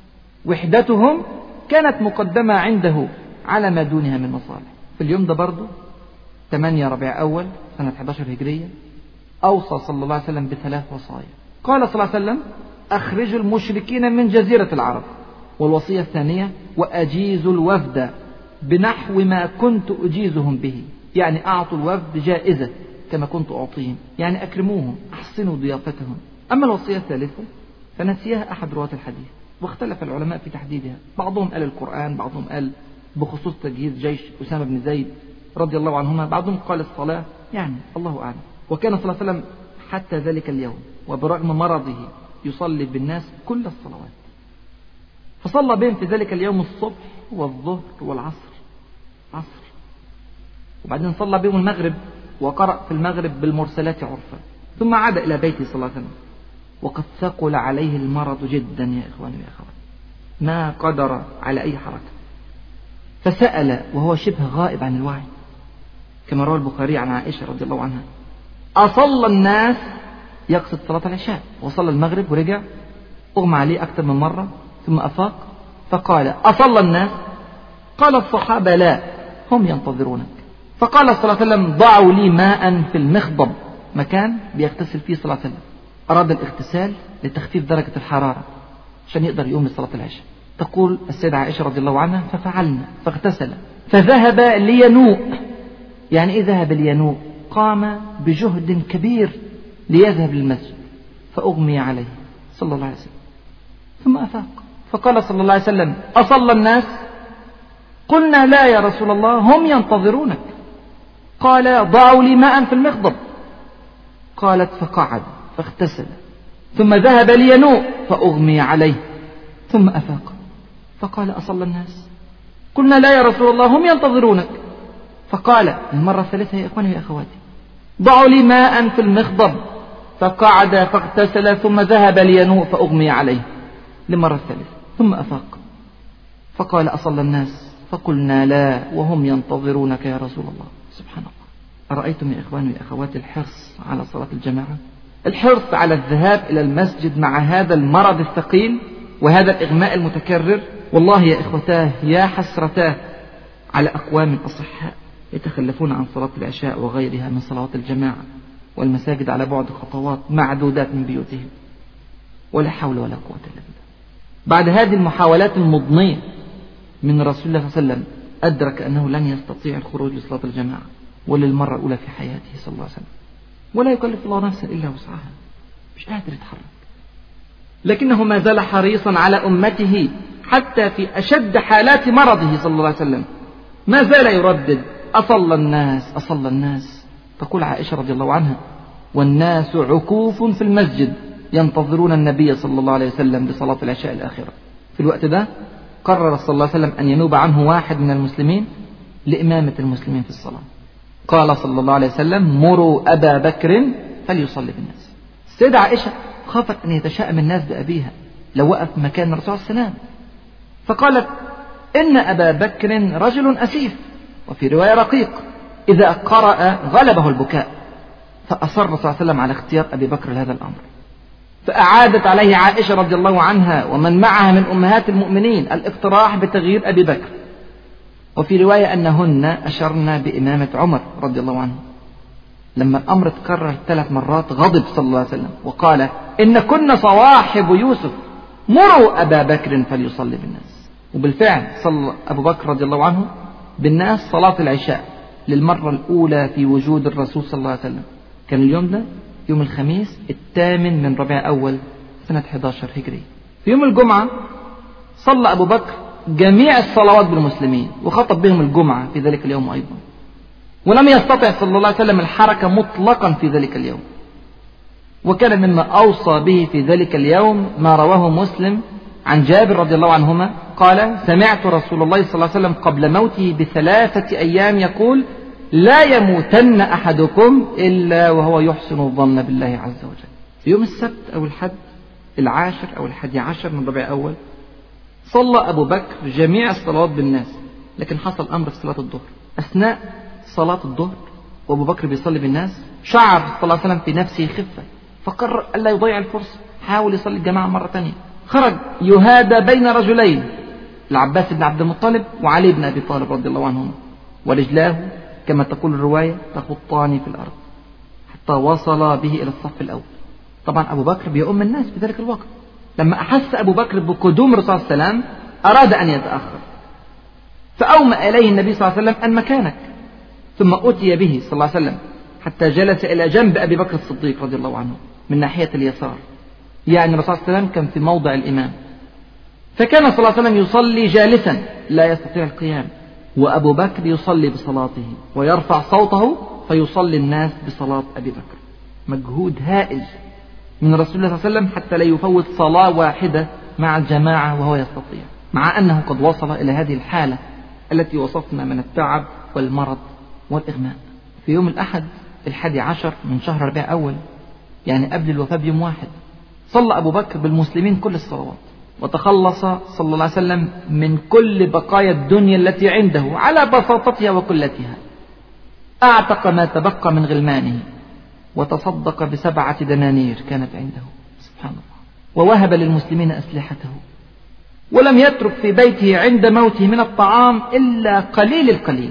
وحدتهم كانت مقدمة عنده على ما دونها من مصالح. في اليوم ده برضو ثمانية ربيع أول سنة أحد عشر هجرية أوصى صلى الله عليه وسلم بثلاث وصايا. قال صلى الله عليه وسلم: أخرجوا المشركين من جزيرة العرب. والوصية الثانية: وأجيزوا الوفد بنحو ما كنت أجيزهم به، يعني أعطوا الوفد جائزة كما كنت أعطيهم، يعني أكرموهم أحسنوا ضيافتهم. أما الوصية الثالثة فنسيها أحد رواة الحديث واختلف العلماء في تحديدها، بعضهم قال القرآن، بعضهم قال بخصوص تجهيز جيش أسامة بن زيد رضي الله عنهما، بعضهم قال الصلاة، يعني الله أعلم. وكان صلى الله عليه وسلم حتى ذلك اليوم وبرغم مرضه يصلي بالناس كل الصلوات، فصلى بهم في ذلك اليوم الصبح والظهر والعصر عصر، وبعدين صلى بهم المغرب وقرأ في المغرب بالمرسلات عرفا، ثم عاد إلى بيته صلى الله عليه وسلم وقد ثقل عليه المرض جدا يا إخواني يا أخوان، ما قدر على أي حركة، فسأل وهو شبه غائب عن الوعي كما روى البخاري عن عائشة رضي الله عنها: أصلى الناس؟ يقصد صلاة العشاء، وصلى المغرب ورجع أغمى عليه أكثر من مرة ثم أفاق فقال: أصلى الناس؟ قال الصحابة: لا، هم ينتظرونك. فقال صلى الله عليه وسلم: ضعوا لي ماء في المخضب، مكان بيغتسل فيه صلى الله عليه وسلم. أراد الاغتسال لتخفيف درجة الحرارة عشان يقدر يقوم لصلاة العشاء. تقول السيدة عائشة رضي الله عنها: ففعلنا فاغتسل فذهب لينوء. يعني إيه ذهب لينوء؟ قام بجهد كبير ليذهب للمسجد فأغمي عليه صلى الله عليه وسلم ثم أفاق فقال صلى الله عليه وسلم: أصلى الناس؟ قلنا: لا يا رسول الله، هم ينتظرونك. قال: ضعوا لي ماء في المخضب. قالت: فقعد فاغتسل ثم ذهب لينوء فأغمي عليه ثم أفاق فقال: أصلى الناس؟ قلنا: لا يا رسول الله، هم ينتظرونك. فقال المرة الثالثة: يا إخواني يا أخواتي، ضعوا لي ماء في المخضب. فقعد فاغتسل ثم ذهب لينوء فأغمي عليه للمرة الثالثة ثم أفاق فقال: أصلى الناس؟ فقلنا: لا، وهم ينتظرونك يا رسول الله. سبحان الله. أرأيتم يا إخواني يا أخواتي الحرص على صلاة الجماعة، الحرص على الذهاب إلى المسجد مع هذا المرض الثقيل وهذا الإغماء المتكرر. والله يا إخوتاه يا حسرتاه على أقوام أصحاء يتخلفون عن صلاة العشاء وغيرها من صلوات الجماعة، والمساجد على بعد خطوات معدودات من بيوتهم، ولا حول ولا قوة إلا بالله. بعد هذه المحاولات المضنية من رسول الله صلى الله عليه وسلم أدرك أنه لن يستطيع الخروج لصلاة الجماعة وللمرة الأولى في حياته صلى الله عليه وسلم، ولا يكلف الله نفسا إلا وسعها، مش قادر يتحرك، لكنه ما زال حريصا على أمته حتى في أشد حالات مرضه صلى الله عليه وسلم، ما زال يردد: أصلى الناس؟ أصلى الناس؟ تقول عائشة رضي الله عنها: والناس عكوف في المسجد ينتظرون النبي صلى الله عليه وسلم لصلاة العشاء الآخرة. في الوقت ده قرر صلى الله عليه وسلم أن ينوب عنه واحد من المسلمين لإمامة المسلمين في الصلاة. قال صلى الله عليه وسلم: مروا أبا بكر فليصلي بالناس. السيدة عائشة خافت أن يتشائم الناس بأبيها لو وقف مكان الرسول صلى الله عليه وسلم، فقالت: إن أبا بكر رجل أسيف، وفي رواية رقيق، إذا قرأ غلبه البكاء. فأصر صلى الله عليه وسلم على اختيار أبي بكر لهذا الأمر، فأعادت عليه عائشة رضي الله عنها ومن معها من أمهات المؤمنين الاقتراح بتغيير أبي بكر، وفي رواية أنهن أشرن بإمامة عمر رضي الله عنه. لما الأمر تكرر ثلاث مرات غضب صلى الله عليه وسلم وقال: إن كن صواحب يوسف، مروا أبا بكر فليصلي بالناس. وبالفعل صلى أبو بكر رضي الله عنه بالناس صلاة العشاء للمرة الأولى في وجود الرسول صلى الله عليه وسلم. كان اليوم ده يوم الخميس الثامن من ربيع أول سنة أحد عشر هجري. في يوم الجمعة صلى أبو بكر جميع الصلوات بالمسلمين وخطب بهم الجمعة في ذلك اليوم أيضا، ولم يستطع صلى الله عليه وسلم الحركة مطلقا في ذلك اليوم. وكان مما أوصى به في ذلك اليوم ما رواه مسلم عن جابر رضي الله عنهما قال: سمعت رسول الله صلى الله عليه وسلم قبل موته بثلاثة أيام يقول: لا يموتن أحدكم إلا وهو يحسن الظن بالله عز وجل. في يوم السبت أو الحد العاشر أو الحادي عشر من ربيع أول صلى أبو بكر جميع الصلوات بالناس، لكن حصل أمر في صلاة الظهر. أثناء صلاة الظهر وأبو بكر بيصلي بالناس شعر صلى الله عليه وسلم في نفسه خفة، فقرر ألا يضيع الفرصة، حاول يصلي الجماعة مرة ثانية. خرج يهادى بين رجلين، العباس بن عبد المطلب وعلي بن أبي طالب رضي الله عنهما، ورجلاه كما تقول الرواية تخطان في الأرض حتى وصل به إلى الصف الأول. طبعا أبو بكر بيؤم الناس في ذلك الوقت. لما أحس أبو بكر بقدوم الرسول صلى الله عليه وسلم أراد أن يتأخر، فأومأ إليه النبي صلى الله عليه وسلم: أن مكانك. ثم أتي به صلى الله عليه وسلم حتى جلس إلى جنب أبي بكر الصديق رضي الله عنه من ناحية اليسار، يعني الرسول صلى الله عليه وسلم كان في موضع الإمام، فكان صلى الله عليه وسلم يصلي جالسا لا يستطيع القيام، وأبو بكر يصلي بصلاته ويرفع صوته فيصلي الناس بصلاة أبي بكر. مجهود هائل من رسول الله صلى الله عليه وسلم حتى لا يفوت صلاة واحدة مع الجماعة وهو يستطيع، مع أنه قد وصل إلى هذه الحالة التي وصفنا من التعب والمرض والإغماء. في يوم الأحد الحادي عشر من شهر ربيع أول، يعني قبل الوفاة بيوم واحد، صلى أبو بكر بالمسلمين كل الصلوات، وتخلص صلى الله عليه وسلم من كل بقايا الدنيا التي عنده على بساطتها وقلتها. أعتق ما تبقى من غلمانه، وتصدق بسبعة دنانير كانت عنده. سبحان الله. ووهب للمسلمين أسلحته، ولم يترك في بيته عند موته من الطعام إلا قليل القليل.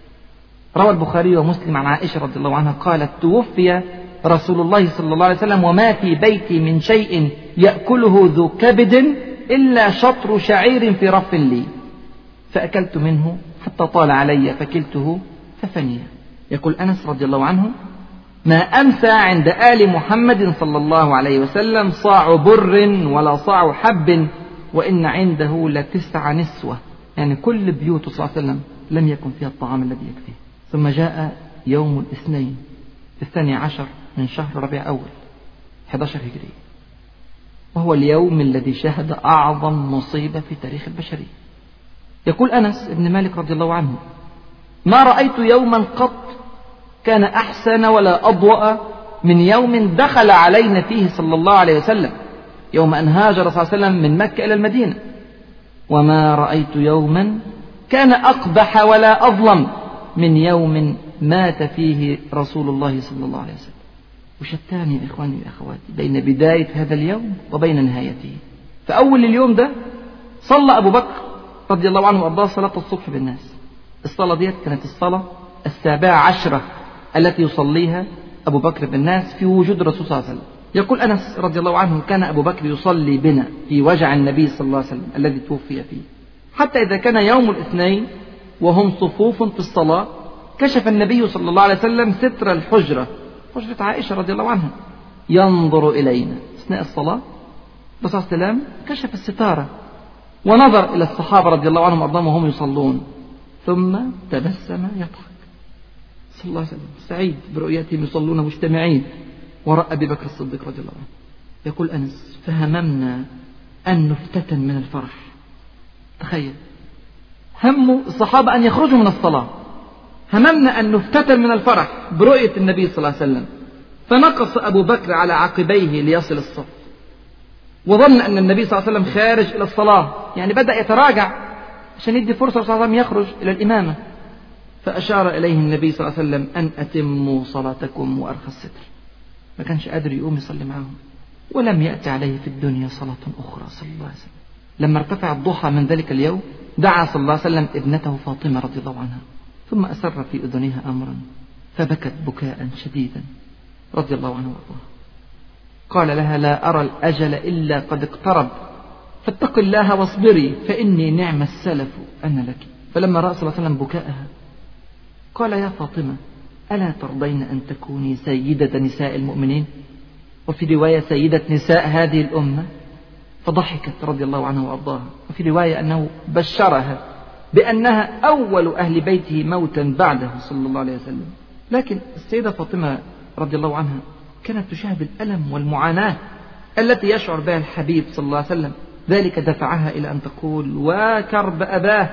روى البخاري ومسلم عن عائشة رضي الله عنها قالت: توفي رسول الله صلى الله عليه وسلم وما في بيتي من شيء يأكله ذو كبد إلا شطر شعير في رف لي، فأكلت منه حتى طال علي فكلته ففني. يقول أنس رضي الله عنه: ما أمسى عند آل محمد صلى الله عليه وسلم صاع بر ولا صاع حب، وإن عنده لتسع نسوة، يعني كل بيوت صلى الله عليه وسلم لم يكن فيها الطعام الذي يكفيه. ثم جاء يوم الاثنين الثاني عشر من شهر ربيع أول أحد عشر هجري، وهو اليوم الذي شهد أعظم مصيبة في تاريخ البشرية. يقول أنس بن مالك رضي الله عنه: ما رأيت يوما قط كان أحسن ولا أضوأ من يوم دخل علينا فيه صلى الله عليه وسلم، يوم أن هاجر صلى الله عليه وسلم من مكة إلى المدينة، وما رأيت يوما كان أقبح ولا أظلم من يوم مات فيه رسول الله صلى الله عليه وسلم. وشتان يا إخواني وأخواتي بين بداية هذا اليوم وبين نهايته. فأول اليوم ده صلى أبو بكر رضي الله عنه وأرضاه صلاة الصبح بالناس. الصلاة ديت كانت الصلاة السابعة عشرة التي يصليها أبو بكر بالناس في وجود الرسول صلى الله عليه وسلم. يقول أنس رضي الله عنه: كان أبو بكر يصلي بنا في وجع النبي صلى الله عليه وسلم الذي توفي فيه، حتى إذا كان يوم الاثنين وهم صفوف في الصلاة كشف النبي صلى الله عليه وسلم ستر الحجرة، حجرة عائشة رضي الله عنها، ينظر إلينا أثناء الصلاة. الرسول صلى الله عليه وسلم كشف الستارة ونظر إلى الصحابة رضي الله عنهم وأرضاهم وهم يصلون، ثم تبسم يضحك صلى الله عليه وسلم سعيد برؤيتهم يصلون مجتمعين وراء أبي بكر الصديق رضي الله عنه. يقول أنس: فهممنا أن نفتتن من الفرح. تخيل هم الصحابة أن يخرجوا من الصلاة، هممنا أن نفتتن من الفرح برؤية النبي صلى الله عليه وسلم، فنقص أبو بكر على عقبيه ليصل الصف، وظن أن النبي صلى الله عليه وسلم خارج إلى الصلاة، يعني بدأ يتراجع عشان يدي فرصة صلى الله عليه وسلم يخرج إلى الإمامة، فأشار إليه النبي صلى الله عليه وسلم أن أتموا صلاتكم وأرخى الستر. ما كانش قادر يقوم يصلي معهم، ولم يأتي عليه في الدنيا صلاة أخرى صلى الله عليه وسلم. لما ارتفع الضحى من ذلك اليوم دعا صلى الله عليه وسلم ابنته فاطمة رضي الله عنها، ثم أسر في أذنها أمرا فبكت بكاء شديدا رضي الله عنه وارضاه. قال لها: لا أرى الأجل إلا قد اقترب، فاتق الله واصبري فإني نعم السلف أنا لك. فلما رأى صلى الله عليه وسلم بكاءها قال: يا فاطمة، ألا ترضين أن تكوني سيدة نساء المؤمنين، وفي رواية سيدة نساء هذه الأمة؟ فضحكت رضي الله عنها وأرضاها. وفي رواية أنه بشرها بأنها أول أهل بيته موتا بعده صلى الله عليه وسلم. لكن السيدة فاطمة رضي الله عنها كانت تشاهد الألم والمعاناة التي يشعر بها الحبيب صلى الله عليه وسلم، ذلك دفعها إلى أن تقول: وكرب أباه.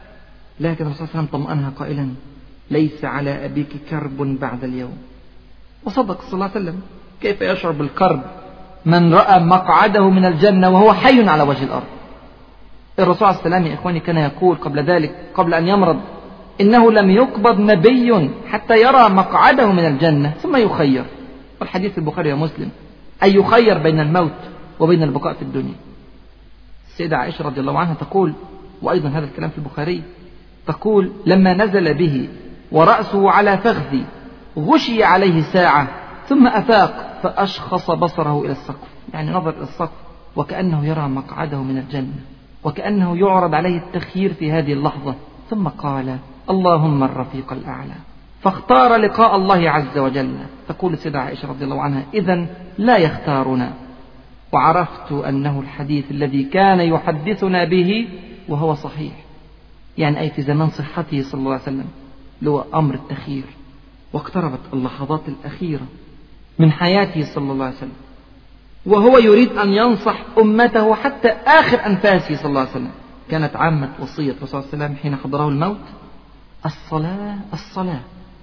لكن الرسول صلى الله عليه وسلم طمأنها قائلا: ليس على أبيك كرب بعد اليوم. وصدق صلى الله عليه وسلم. كيف يشعر بالكرب من رأى مقعده من الجنة وهو حي على وجه الأرض؟ الرسول عليه السلام يا إخواني كان يقول قبل ذلك، قبل أن يمرض، إنه لم يقبض نبي حتى يرى مقعده من الجنة ثم يخير. والحديث في البخاري ومسلم، أي يخير بين الموت وبين البقاء في الدنيا. السيدة عائشة رضي الله عنها تقول، وأيضا هذا الكلام في البخاري، تقول: لما نزل به ورأسه على فخذي غشي عليه ساعة ثم أفاق فأشخص بصره إلى السقف، يعني نظر إلى السقف وكأنه يرى مقعده من الجنة، وكأنه يعرض عليه التخيير في هذه اللحظة، ثم قال: اللهم الرفيق الأعلى، فاختار لقاء الله عز وجل. تقول السيدة عائشة رضي الله عنها: إذن لا يختارنا. وعرفت أنه الحديث الذي كان يحدثنا به وهو صحيح، يعني أي في زمان صحته صلى الله عليه وسلم، لو أمر التخيير. واقتربت اللحظات الأخيرة من حياته صلى الله عليه وسلم، وهو يريد أن ينصح أمته حتى آخر أنفاسه صلى الله عليه وسلم. كانت عامة وصية الرسول صلى الله عليه وسلم حين حضره الموت: الصلاة الصلاة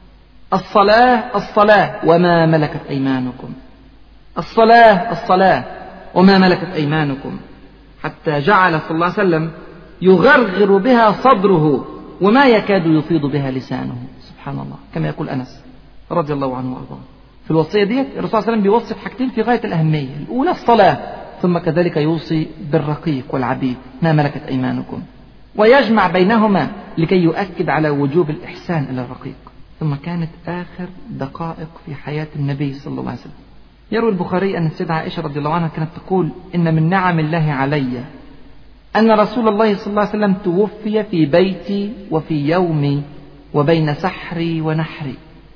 الصلاة الصلاة وما ملكت أيمانكم، الصلاة الصلاة وما ملكت أيمانكم، حتى جعل صلى الله عليه وسلم يغرغر بها صدره وما يكاد يفيض بها لسانه. سبحان الله، كما يقول أنس رضي الله عنه وارضاه. في الوصية ديت الرسول صلى الله عليه وسلم بيوصف حاجتين في غاية الأهمية: الأولى الصلاة، ثم كذلك يوصي بالرقيق والعبيد ما ملكت أيمانكم، ويجمع بينهما لكي يؤكد على وجوب الإحسان إلى الرقيق. ثم كانت آخر دقائق في حياة النبي صلى الله عليه وسلم. يروي البخاري أن السيدة عائشة رضي الله عنها كانت تقول: إن من نعم الله علي أن رسول الله صلى الله عليه وسلم توفي في بيتي وفي يومي وبين سحري ونحري.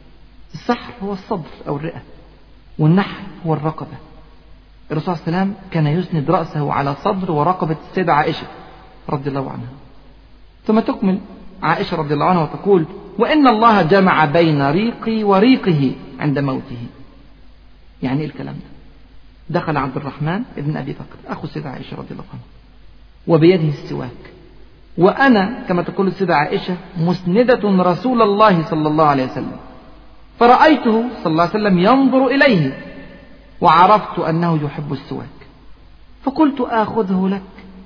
السحر هو الصدر أو الرئة، والنحر هو الرقبة. الرسول صلى الله عليه وسلم كان يسند رأسه على صدر ورقبة السيدة عائشة رضي الله عنها. ثم تكمل عائشة رضي الله عنها وتقول: وإن الله جمع بين ريقي وريقه عند موته. يعني إيه الكلام ده؟ دخل عبد الرحمن ابن أبي بكر أخو السيدة عائشة رضي الله عنها وبيده السواك، وأنا كما تقول السيدة عائشة مسندة رسول الله صلى الله عليه وسلم، فرأيته صلى الله عليه وسلم ينظر إليه وعرفت أنه يحب السواك، فقلت آخذه لك،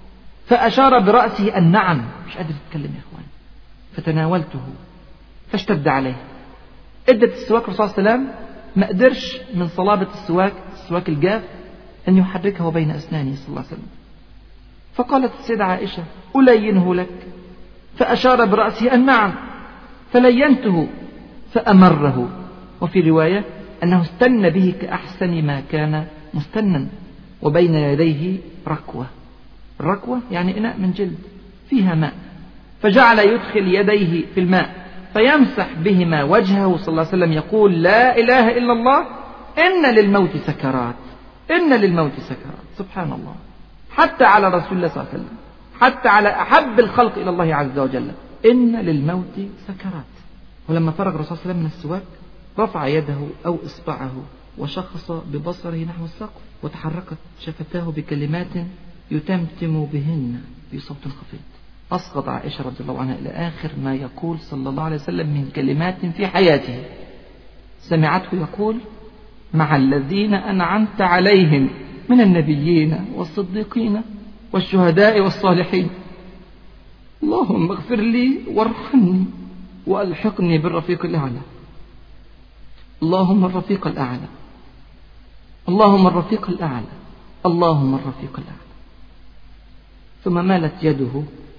فأشار برأسه النعم. مش قادر يتكلم يا إخوان. فتناولته فاشتد عليه. ادت السواك الرسول صلى الله عليه وسلم، ما قدرش من صلابة السواك السواك الجاف أن يحركه بين أسنانه صلى الله عليه وسلم. فقالت السيدة عائشة: ألينه لك، فأشار برأسه النعم، فلينته فأمره. وفي رواية أنه استنى به كأحسن ما كان مستنا، وبين يديه ركوة. الركوة يعني إناء من جلد فيها ماء، فجعل يدخل يديه في الماء فيمسح بهما وجهه صلى الله عليه وسلم، يقول: لا إله إلا الله، إن للموت سكرات، إن للموت سكرات. سبحان الله. حتى على رسول الله صلى الله عليه وسلم، حتى على أحب الخلق إلى الله عز وجل، إن للموت سكرات. ولما فرغ الرسول صلى الله عليه وسلم من السواك رفع يده أو إصبعه وشخص ببصره نحو السقف، وتحركت شفتاه بكلمات يتمتم بهن بصوت خفيف. أصغت عائشة رضي الله عنها إلى آخر ما يقول صلى الله عليه وسلم من كلمات في حياته. سمعته يقول: مع الذين أنعمت عليهم من النبيين والصديقين والشهداء والصالحين، اللهم اغفر لي وارحمني وألحقني بالرفيق الأعلى. اللهم الرفيق الأعلى، اللهم الرفيق الأعلى، اللهم الرفيق الأعلى. ثم مالت يده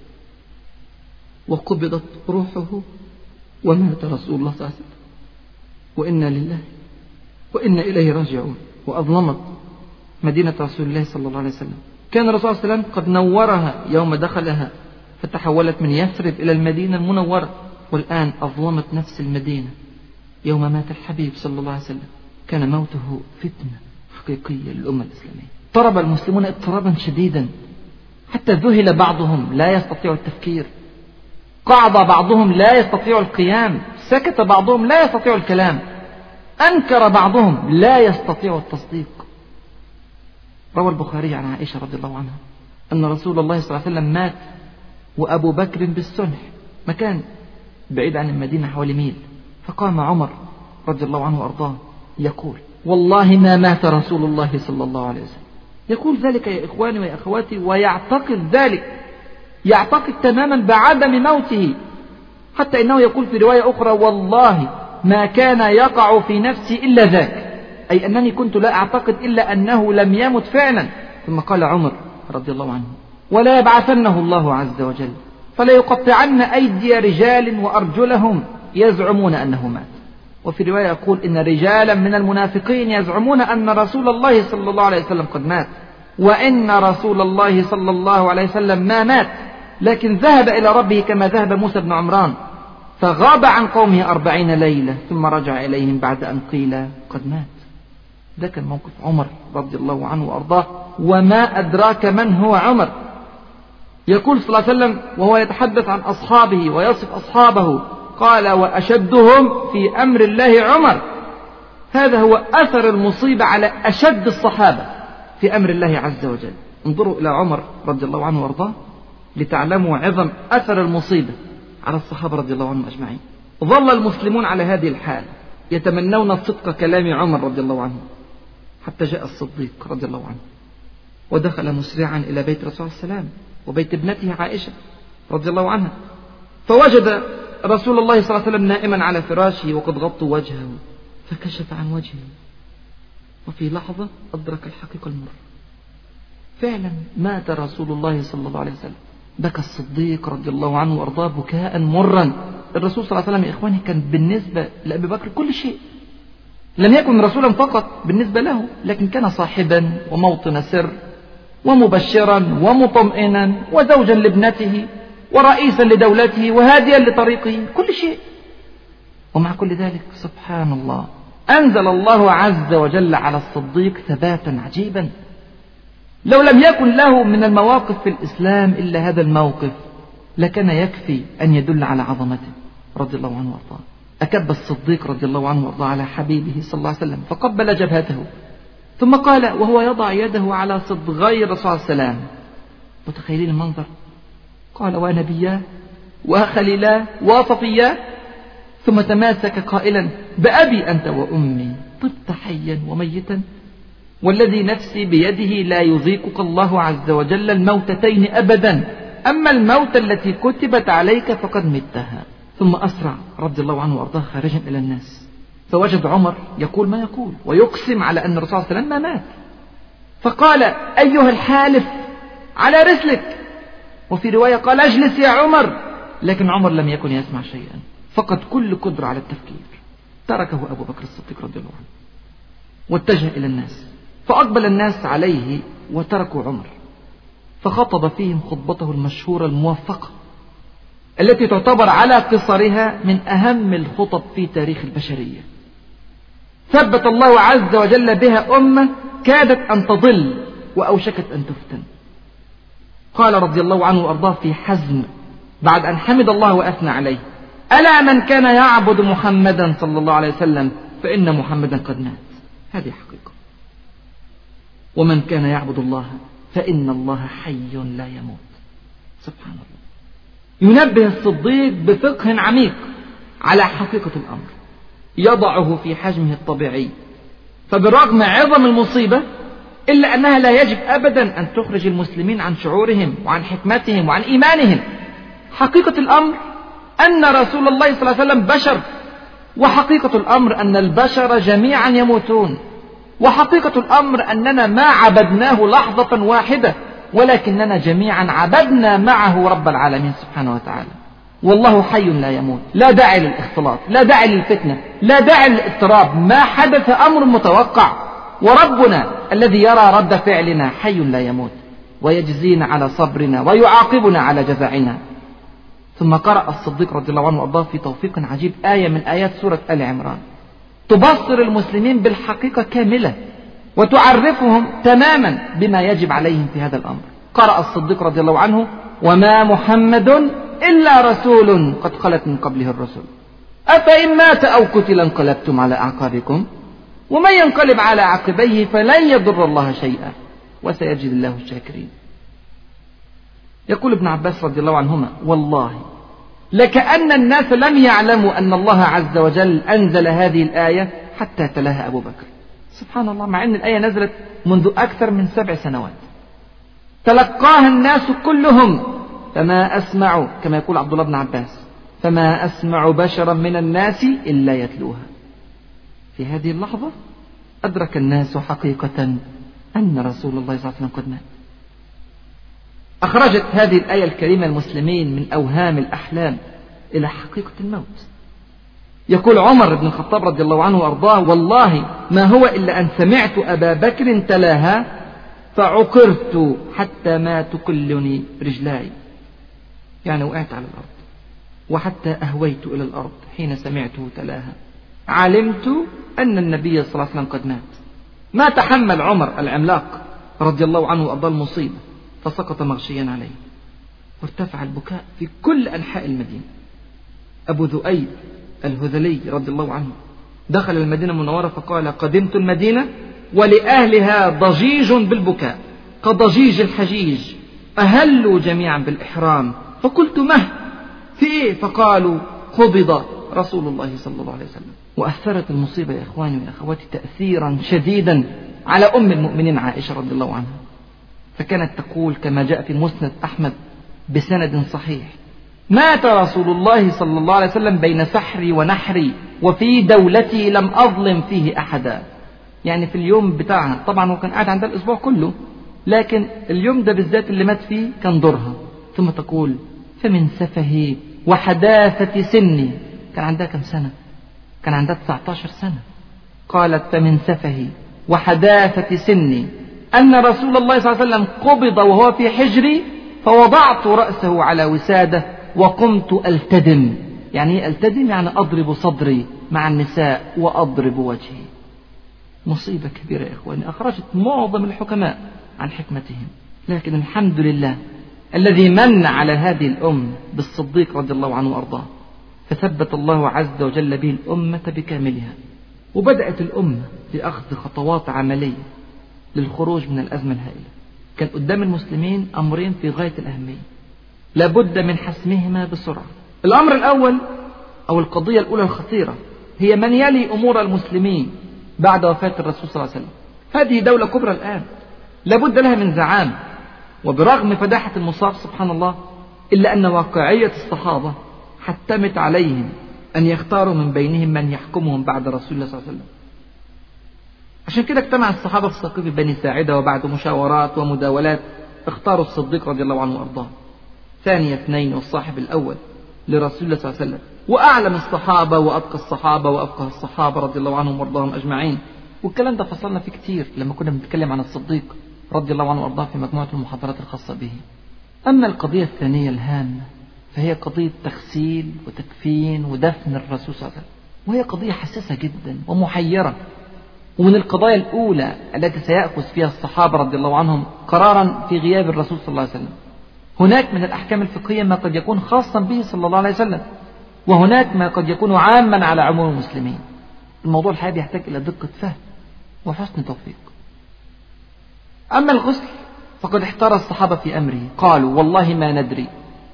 وقبضت روحه ومات رسول الله صلى الله عليه وسلم، وإنا لله وإنا إليه راجعون. وأظلمت مدينة رسول الله صلى الله عليه وسلم. كان الرسول صلى الله عليه وسلم قد نورها يوم دخلها، فتحولت من يثرب إلى المدينة المنورة، والآن أظلمت نفس المدينة يوم مات الحبيب صلى الله عليه وسلم. كان موته فتنة حقيقية للأمة الإسلامية. اضطرب المسلمون اضطرابا شديدا، حتى ذهل بعضهم لا يستطيع التفكير، قعد بعضهم لا يستطيع القيام، سكت بعضهم لا يستطيع الكلام، أنكر بعضهم لا يستطيع التصديق. روى البخاري عن عائشة رضي الله عنها أن رسول الله صلى الله عليه وسلم مات وأبو بكر بالسنح، مكان بعيد عن المدينة حوالي ميل. فقام عمر رضي الله عنه وأرضاه يقول: والله ما مات رسول الله صلى الله عليه وسلم. يقول ذلك يا إخواني ويا أخواتي، ويعتقد ذلك، يعتقد تماما بعدم موته، حتى إنه يقول في رواية أخرى: والله ما كان يقع في نفسي إلا ذاك، أي أنني كنت لا أعتقد إلا أنه لم يمت فعلا. ثم قال عمر رضي الله عنه: ولا يبعثنه الله عز وجل فلا يقطعن أيدي رجال وأرجلهم يزعمون أنه مات. وفي رواية يقول: إن رجالا من المنافقين يزعمون أن رسول الله صلى الله عليه وسلم قد مات، وإن رسول الله صلى الله عليه وسلم ما مات، لكن ذهب إلى ربه كما ذهب موسى بن عمران، فغاب عن قومه أربعين ليلة ثم رجع إليهم بعد أن قيل قد مات. ده كان موقف عمر رضي الله عنه وأرضاه. وما أدراك من هو عمر. يقول صلى الله عليه وسلم وهو يتحدث عن أصحابه ويصف أصحابه، قال: وأشدهم في أمر الله عمر. هذا هو أثر المصيبة على أشد الصحابة في أمر الله عز وجل. انظروا إلى عمر رضي الله عنه وارضاه لتعلموا عظم أثر المصيبة على الصحابة رضي الله عنهم أجمعين. ظل المسلمون على هذه الحال يتمنون صدق كلام عمر رضي الله عنه، حتى جاء الصديق رضي الله عنه ودخل مسرعا إلى بيت رسول الله السلام وبيت ابنته عائشة رضي الله عنها، فوجد رسول الله صلى الله عليه وسلم نائما على فراشه وقد غطوا وجهه، فكشف عن وجهه، وفي لحظة أدرك الحقيقة المرة. فعلا مات رسول الله صلى الله عليه وسلم. بكى الصديق رضي الله عنه وأرضاه بكاء مرا. الرسول صلى الله عليه وسلم يا إخواني كان بالنسبة لأبي بكر كل شيء، لم يكن رسولا فقط بالنسبة له، لكن كان صاحبا وموطن سر ومبشرا ومطمئنا وزوجا لابنته ورئيسا لدولته وهاديا لطريقه، كل شيء. ومع كل ذلك سبحان الله أنزل الله عز وجل على الصديق ثباتا عجيبا. لو لم يكن له من المواقف في الإسلام إلا هذا الموقف لكان يكفي أن يدل على عظمته رضي الله عنه وارضاه. أكب الصديق رضي الله عنه وارضاه على حبيبه صلى الله عليه وسلم فقبل جبهته، ثم قال وهو يضع يده على صدغي الرسول صلى الله عليه وسلم. متخيلين المنظر؟ قال ونبياه وخليلاه وصفياه، ثم تماسك قائلا بأبي أنت وأمي طبت حيا وميتا والذي نفسي بيده لا يذيقك الله عز وجل الموتتين أبدا، أما الموت التي كتبت عليك فقد متها. ثم أسرع رضي الله عنه وأرضاه خارجا إلى الناس، فوجد عمر يقول ما يقول ويقسم على أن الرسول صلى الله عليه وسلم ما مات، فقال أيها الحالف على رسلك، وفي رواية قال اجلس يا عمر، لكن عمر لم يكن يسمع شيئا، فقد كل قدرة على التفكير. تركه أبو بكر الصديق رضي الله عنه واتجه إلى الناس، فأقبل الناس عليه وتركوا عمر، فخطب فيهم خطبته المشهورة الموفقة التي تعتبر على قصرها من أهم الخطب في تاريخ البشرية. ثبت الله عز وجل بها أمة كادت أن تضل وأوشكت أن تفتن. قال رضي الله عنه وأرضاه في حزم بعد أن حمد الله وأثنى عليه ألا من كان يعبد محمدا صلى الله عليه وسلم فإن محمدا قد مات. هذه حقيقة. ومن كان يعبد الله فإن الله حي لا يموت. سبحان الله. ينبه الصديق بفقه عميق على حقيقة الأمر يضعه في حجمه الطبيعي، فبرغم عظم المصيبة إلا أنها لا يجب أبدا أن تخرج المسلمين عن شعورهم وعن حكمتهم وعن إيمانهم. حقيقة الأمر أن رسول الله صلى الله عليه وسلم بشر، وحقيقة الأمر أن البشر جميعا يموتون، وحقيقة الأمر أننا ما عبدناه لحظة واحدة ولكننا جميعا عبدنا معه رب العالمين سبحانه وتعالى. والله حي لا يموت، لا داعي للاختلاط، لا داعي للفتنة، لا داعي للاضطراب، ما حدث أمر متوقع، وربنا الذي يرى رد فعلنا حي لا يموت ويجزينا على صبرنا ويعاقبنا على جزعنا. ثم قرأ الصديق رضي الله عنه وأرضاه في توفيق عجيب آية من آيات سورة آل عمران تبصر المسلمين بالحقيقة كاملة وتعرفهم تماما بما يجب عليهم في هذا الأمر. قرأ الصديق رضي الله عنه وما محمد إلا رسول قد خلت من قبله الرسل أفإن مات أو قتل انقلبتم على أعقابكم ومن ينقلب على عقبيه فلن يضر الله شيئا وسيجزي الله الشاكرين. يقول ابن عباس رضي الله عنهما والله لكأن الناس لم يعلموا أن الله عز وجل أنزل هذه الآية حتى تلاها أبو بكر. سبحان الله، مع أن الآية نزلت منذ أكثر من سبع سنوات تلقاها الناس كلهم، فما أسمع كما يقول عبد الله بن عباس فما أسمع بشرا من الناس إلا يتلوها. في هذه اللحظة أدرك الناس حقيقة أن رسول الله صلى الله عليه وسلم قد مات. أخرجت هذه الآية الكريمة المسلمين من أوهام الأحلام إلى حقيقة الموت. يقول عمر بن الخطاب رضي الله عنه وأرضاه والله ما هو إلا أن سمعت أبا بكر تلاها فعقرت حتى ما تكلني رجلاي، يعني وقعت على الأرض وحتى أهويت إلى الأرض حين سمعته تلاها، علمت أن النبي صلى الله عليه وسلم قد مات. ما تحمل عمر العملاق رضي الله عنه وأرضاه المصيبة فسقط مغشيا عليه وارتفع البكاء في كل أنحاء المدينة. أبو ذؤيب الهذلي رضي الله عنه دخل المدينة المنورة فقال قدمت المدينة ولأهلها ضجيج بالبكاء كضجيج الحجيج أهلوا جميعا بالإحرام، فقلت مه في إيه؟ فقالوا قبض رسول الله صلى الله عليه وسلم. وأثرت المصيبة يا إخواني وأخواتي تأثيرا شديدا على أم المؤمنين عائشة رضي الله عنها، فكانت تقول كما جاء في مسند أحمد بسند صحيح مات رسول الله صلى الله عليه وسلم بين سحري ونحري وفي دولتي لم أظلم فيه أحدا. يعني في اليوم بتاعها، طبعا هو كان قاعد عندها الأسبوع كله، لكن اليوم ده بالذات اللي مات فيه كان دورها. ثم تقول فمن سفهي وحداثة سني، كان عندها كم سنة؟ كان عندها تسعة عشر سنة. قالت فمن سفهي وحداثة سني أن رسول الله صلى الله عليه وسلم قبض وهو في حجري فوضعت رأسه على وسادة وقمت ألتدم. يعني ألتدم يعني أضرب صدري مع النساء وأضرب وجهي. مصيبة كبيرة يا إخواني، أخرجت معظم الحكماء عن حكمتهم. لكن الحمد لله الذي من على هذه الأمة بالصديق رضي الله عنه وأرضاه، فثبت الله عز وجل به الأمة بكاملها. وبدأت الأمة بأخذ خطوات عملية للخروج من الأزمة الهائلة. كان قدام المسلمين أمرين في غاية الأهمية لابد من حسمهما بسرعة. الأمر الأول أو القضية الأولى الخطيرة هي من يلي أمور المسلمين بعد وفاة الرسول صلى الله عليه وسلم. هذه دولة كبرى الآن لابد لها من زعام. وبرغم فداحة المصاب سبحان الله إلا أن واقعية الصحابة حتمت عليهم أن يختاروا من بينهم من يحكمهم بعد رسول الله صلى الله عليه وسلم. عشان كده اجتمع الصحابة في سقيف بني ساعدة، وبعد مشاورات ومداولات اختاروا الصديق رضي الله عنه وأرضاه ثاني اثنين والصاحب الأول لرسول الله صلى الله عليه وسلم، وأعلم الصحابة وأتقى الصحابة وأفقه الصحابة رضي الله عنهم وأرضاهم أجمعين. والكلام ده فصلنا فيه كتير لما كنا بنتكلم عن الصديق رضي الله عنه وأرضاه في مجموعة المحاضرات الخاصة به. أما القضية الثانية الهامة فهي قضية تغسيل وتكفين ودفن الرسول صلى الله عليه وسلم، وهي قضية حساسة جدا ومحيرة، ومن القضايا الأولى التي سيأخذ فيها الصحابة رضي الله عنهم قرارا في غياب الرسول صلى الله عليه وسلم. هناك من الأحكام الفقهية ما قد يكون خاصا به صلى الله عليه وسلم، وهناك ما قد يكون عاما على عموم المسلمين. الموضوع الحقيقي يحتاج إلى دقة فهم وحسن توفيق. أما الغسل فقد احتار الصحابة في أمره، قالوا والله ما ندري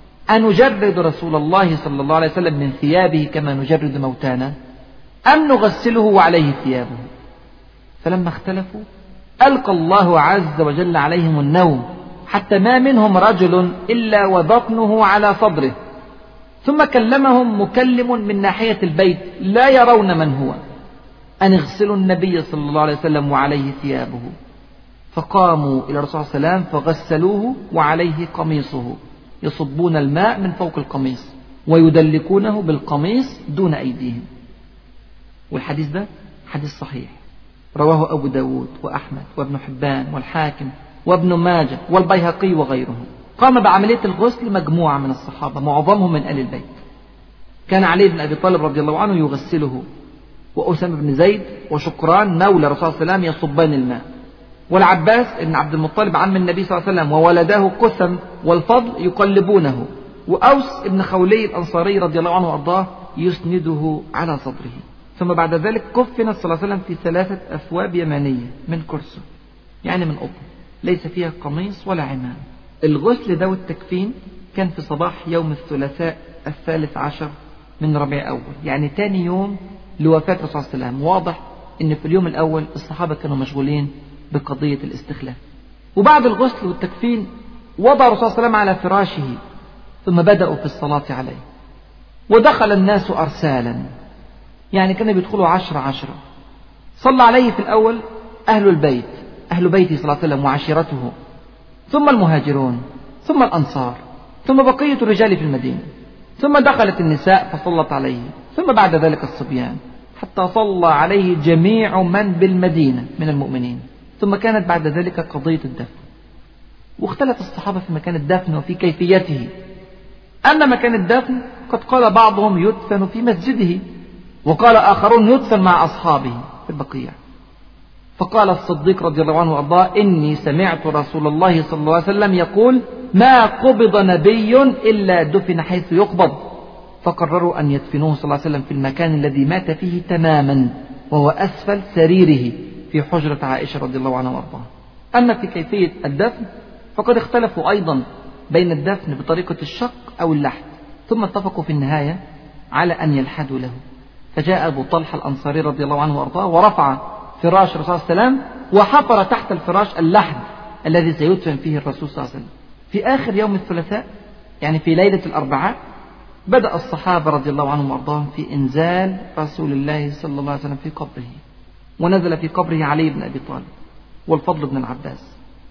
أنجرد رسول الله صلى الله عليه وسلم من ثيابه كما نجرد موتانا أم نغسله وعليه ثيابه. فلما اختلفوا ألقى الله عز وجل عليهم النوم حتى ما منهم رجل إلا وبطنه على صدره، ثم كلمهم مكلم من ناحية البيت لا يرون من هو أن اغسلوا النبي صلى الله عليه وسلم وعليه ثيابه. فقاموا إلى الرسول صلى الله عليه وسلم فغسلوه وعليه قميصه، يصبون الماء من فوق القميص ويدلكونه بالقميص دون أيديهم. والحديث ده حديث صحيح رواه أبو داود وأحمد وابن حبان والحاكم وابن ماجه والبيهقي وغيرهم. قام بعملية الغسل مجموعة من الصحابة معظمهم من آل البيت. كان علي بن أبي طالب رضي الله عنه يغسله، وأسامة بن زيد وشكران مولى رسول الله صلى الله عليه وسلم يصبان الماء، والعباس بن عبد المطلب عم النبي صلى الله عليه وسلم وولداه قسم والفضل يقلبونه، وأوس بن خولي الأنصاري رضي الله عنه وأرضاه يسنده على صدره. ثم بعد ذلك كفن صلى الله عليه وسلم في ثلاثة أثواب يمانية من كرسه، يعني من قطن ليس فيها قميص ولا عمام. الغسل ده والتكفين كان في صباح يوم الثلاثاء الثالث عشر من ربيع أول، يعني تاني يوم لوفاة الرسول صلى الله عليه وسلم. واضح إن في اليوم الأول الصحابة كانوا مشغولين بقضية الاستخلاف. وبعد الغسل والتكفين وضع الرسول صلى الله عليه وسلم على فراشه، ثم بدأوا في الصلاة عليه، ودخل الناس أرسالا، يعني كانوا بيدخلوا عشرة عشرة. صلى عليه في الأول أهل البيت، أهل بيته صلى الله عليه وسلم وعشيرته، ثم المهاجرون، ثم الأنصار، ثم بقية الرجال في المدينة، ثم دخلت النساء فصلت عليه، ثم بعد ذلك الصبيان، حتى صلى عليه جميع من بالمدينة من المؤمنين. ثم كانت بعد ذلك قضية الدفن، واختلف الصحابة في مكان الدفن وفي كيفيته. أما مكان الدفن قد قال بعضهم يدفن في مسجده، وقال آخرون يدفن مع أصحابه في البقيع. فقال الصديق رضي الله عنه وأرضاه إني سمعت رسول الله صلى الله عليه وسلم يقول ما قبض نبي إلا دفن حيث يقبض. فقرروا أن يدفنوه صلى الله عليه وسلم في المكان الذي مات فيه تماما، وهو أسفل سريره في حجرة عائشة رضي الله عنها وأرضاها. أما في كيفية الدفن فقد اختلفوا أيضا بين الدفن بطريقة الشق أو اللحد، ثم اتفقوا في النهاية على أن يلحدوا له. فجاء أبو طلحة الأنصاري رضي الله عنه وأرضاه ورفع فراش الرسول صلى الله عليه وسلم وحفر تحت الفراش اللحد الذي سيدفن فيه الرسول صلى الله عليه وسلم. في آخر يوم الثلاثاء، يعني في ليلة الأربعاء، بدأ الصحابة رضي الله عنهم وأرضاهم في إنزال رسول الله صلى الله عليه وسلم في قبره، ونزل في قبره علي بن أبي طالب والفضل بن العباس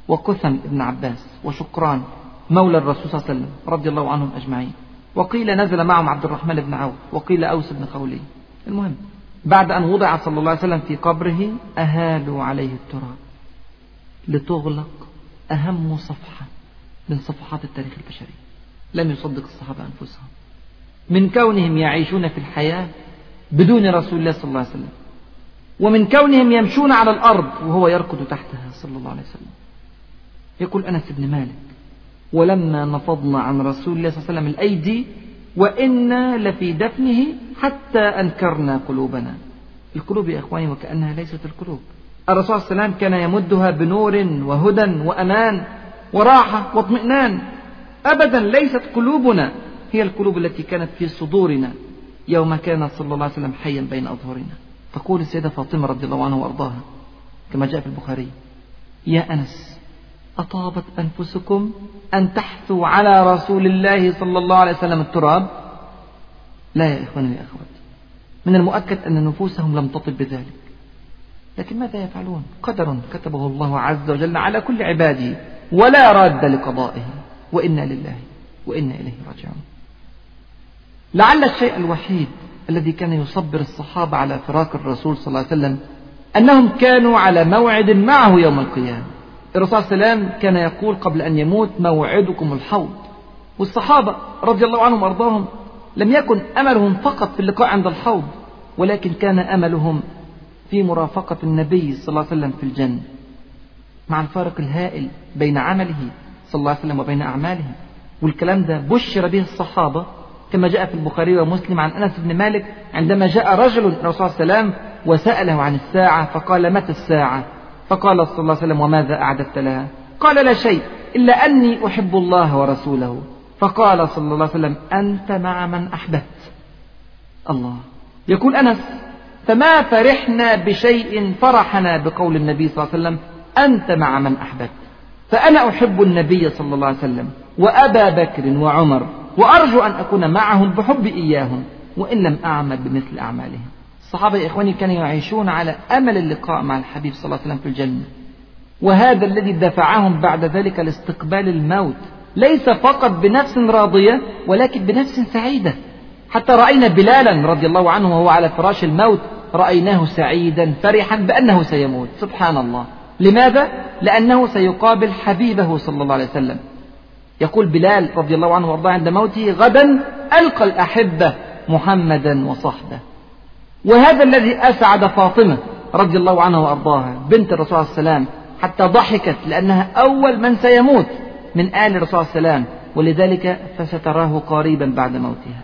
وكثم ابن عباس وشكران مولى الرسول صلى الله عليه وسلم رضي الله عنهم أجمعين، وقيل نزل معهم عبد الرحمن بن عوف، وقيل أوس بن خولي. المهم بعد أن وضع صلى الله عليه وسلم في قبره أهالوا عليه التراب لتغلق أهم صفحة من صفحات التاريخ البشري. لم يصدق الصحابة أنفسهم من كونهم يعيشون في الحياة بدون رسول الله صلى الله عليه وسلم، ومن كونهم يمشون على الأرض وهو يركض تحتها صلى الله عليه وسلم. يقول أنس بن مالك: ولما نفضنا عن رسول الله صلى الله عليه وسلم الأيدي وإنا لفي دفنه حتى أنكرنا قلوبنا. القلوب يا إخواني وكأنها ليست القلوب. الرسول صلى الله عليه وسلم كان يمدها بنور وهدى وأمان وراحة واطمئنان. أبدا ليست قلوبنا هي القلوب التي كانت في صدورنا يوم كان صلى الله عليه وسلم حيا بين أظهرنا. تقول السيدة فاطمة رضي الله عنها وأرضاها كما جاء في البخاري: يا أنس، أطابت أنفسكم أن تحثوا على رسول الله صلى الله عليه وسلم التراب؟ لا يا إخواني يا أخواتي، من المؤكد أن نفوسهم لم تطب بذلك، لكن ماذا يفعلون؟ قدر كتبه الله عز وجل على كل عباده ولا راد لقضائه، وإنا لله وإنا إليه راجعون. لعل الشيء الوحيد الذي كان يصبر الصحابة على فراق الرسول صلى الله عليه وسلم أنهم كانوا على موعد معه يوم القيامة. الرسول صلى الله عليه وسلم كان يقول قبل أن يموت: موعدكم الحوض. والصحابة رضي الله عنهم وأرضاهم لم يكن أملهم فقط في اللقاء عند الحوض، ولكن كان أملهم في مرافقة النبي صلى الله عليه وسلم في الجنة، مع الفارق الهائل بين عمله صلى الله عليه وسلم وبين أعماله. والكلام ده بشر به الصحابة كما جاء في البخاري ومسلم عن أنس بن مالك عندما جاء رجل الرسول صلى الله عليه وسلم وسأله عن الساعة فقال: متى الساعة؟ فقال صلى الله عليه وسلم: وماذا أعددت لها؟ قال: لا شيء إلا أني أحب الله ورسوله. فقال صلى الله عليه وسلم: أنت مع من أحببت. الله. يقول أنس: فما فرحنا بشيء فرحنا بقول النبي صلى الله عليه وسلم: أنت مع من أحببت. فأنا أحب النبي صلى الله عليه وسلم وأبا بكر وعمر، وأرجو أن أكون معهم بحب إياهم وإن لم أعمل بمثل أعمالهم. الصحابة يا إخواني كانوا يعيشون على أمل اللقاء مع الحبيب صلى الله عليه وسلم في الجنة، وهذا الذي دفعهم بعد ذلك لاستقبال الموت، ليس فقط بنفس راضية ولكن بنفس سعيدة. حتى رأينا بلالا رضي الله عنه وهو على فراش الموت رأيناه سعيدا فرحا بأنه سيموت. سبحان الله. لماذا؟ لأنه سيقابل حبيبه صلى الله عليه وسلم. يقول بلال رضي الله عنه وارضاه عند موته: غدا ألقى الأحبة محمدا وصحبه. وهذا الذي أسعد فاطمة رضي الله عنها وأرضاها بنت الرسول عليه السلام حتى ضحكت لأنها أول من سيموت من آل الرسول عليه السلام، ولذلك فستراه قريبا بعد موتها.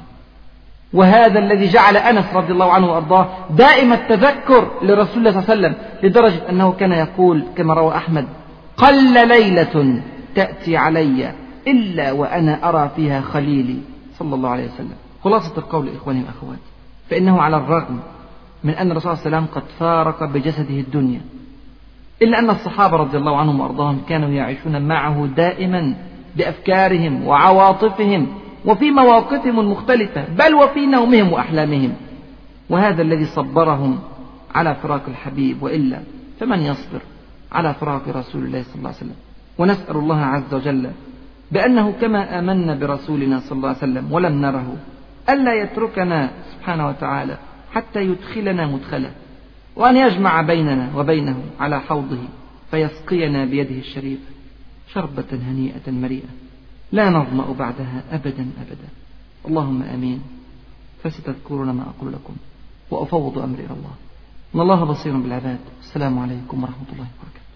وهذا الذي جعل أنس رضي الله عنه وأرضاه دائما التذكر لرسول الله صلى الله عليه وسلم، لدرجة أنه كان يقول كما روى أحمد: قل ليلة تأتي علي إلا وأنا أرى فيها خليلي صلى الله عليه وسلم. خلاصة القول إخواني وأخواتي، فإنه على الرغم من أن الرسول صلى الله عليه وسلم قد فارق بجسده الدنيا، إلا أن الصحابة رضي الله عنهم وأرضاهم كانوا يعيشون معه دائما بأفكارهم وعواطفهم وفي مواقفهم المختلفة، بل وفي نومهم وأحلامهم. وهذا الذي صبرهم على فراق الحبيب، وإلا فمن يصبر على فراق رسول الله صلى الله عليه وسلم. ونسأل الله عز وجل بأنه كما آمنا برسولنا صلى الله عليه وسلم ولم نره ألا يتركنا سبحانه وتعالى حتى يدخلنا مدخله، وأن يجمع بيننا وبينه على حوضه فيسقينا بيده الشريفة شربة هنيئة مريئة لا نظمأ بعدها أبدا أبدا. اللهم آمين. فستذكرون ما أقول لكم وأفوض أمري إلى الله، إن الله بصير بالعباد. السلام عليكم ورحمة الله وبركاته.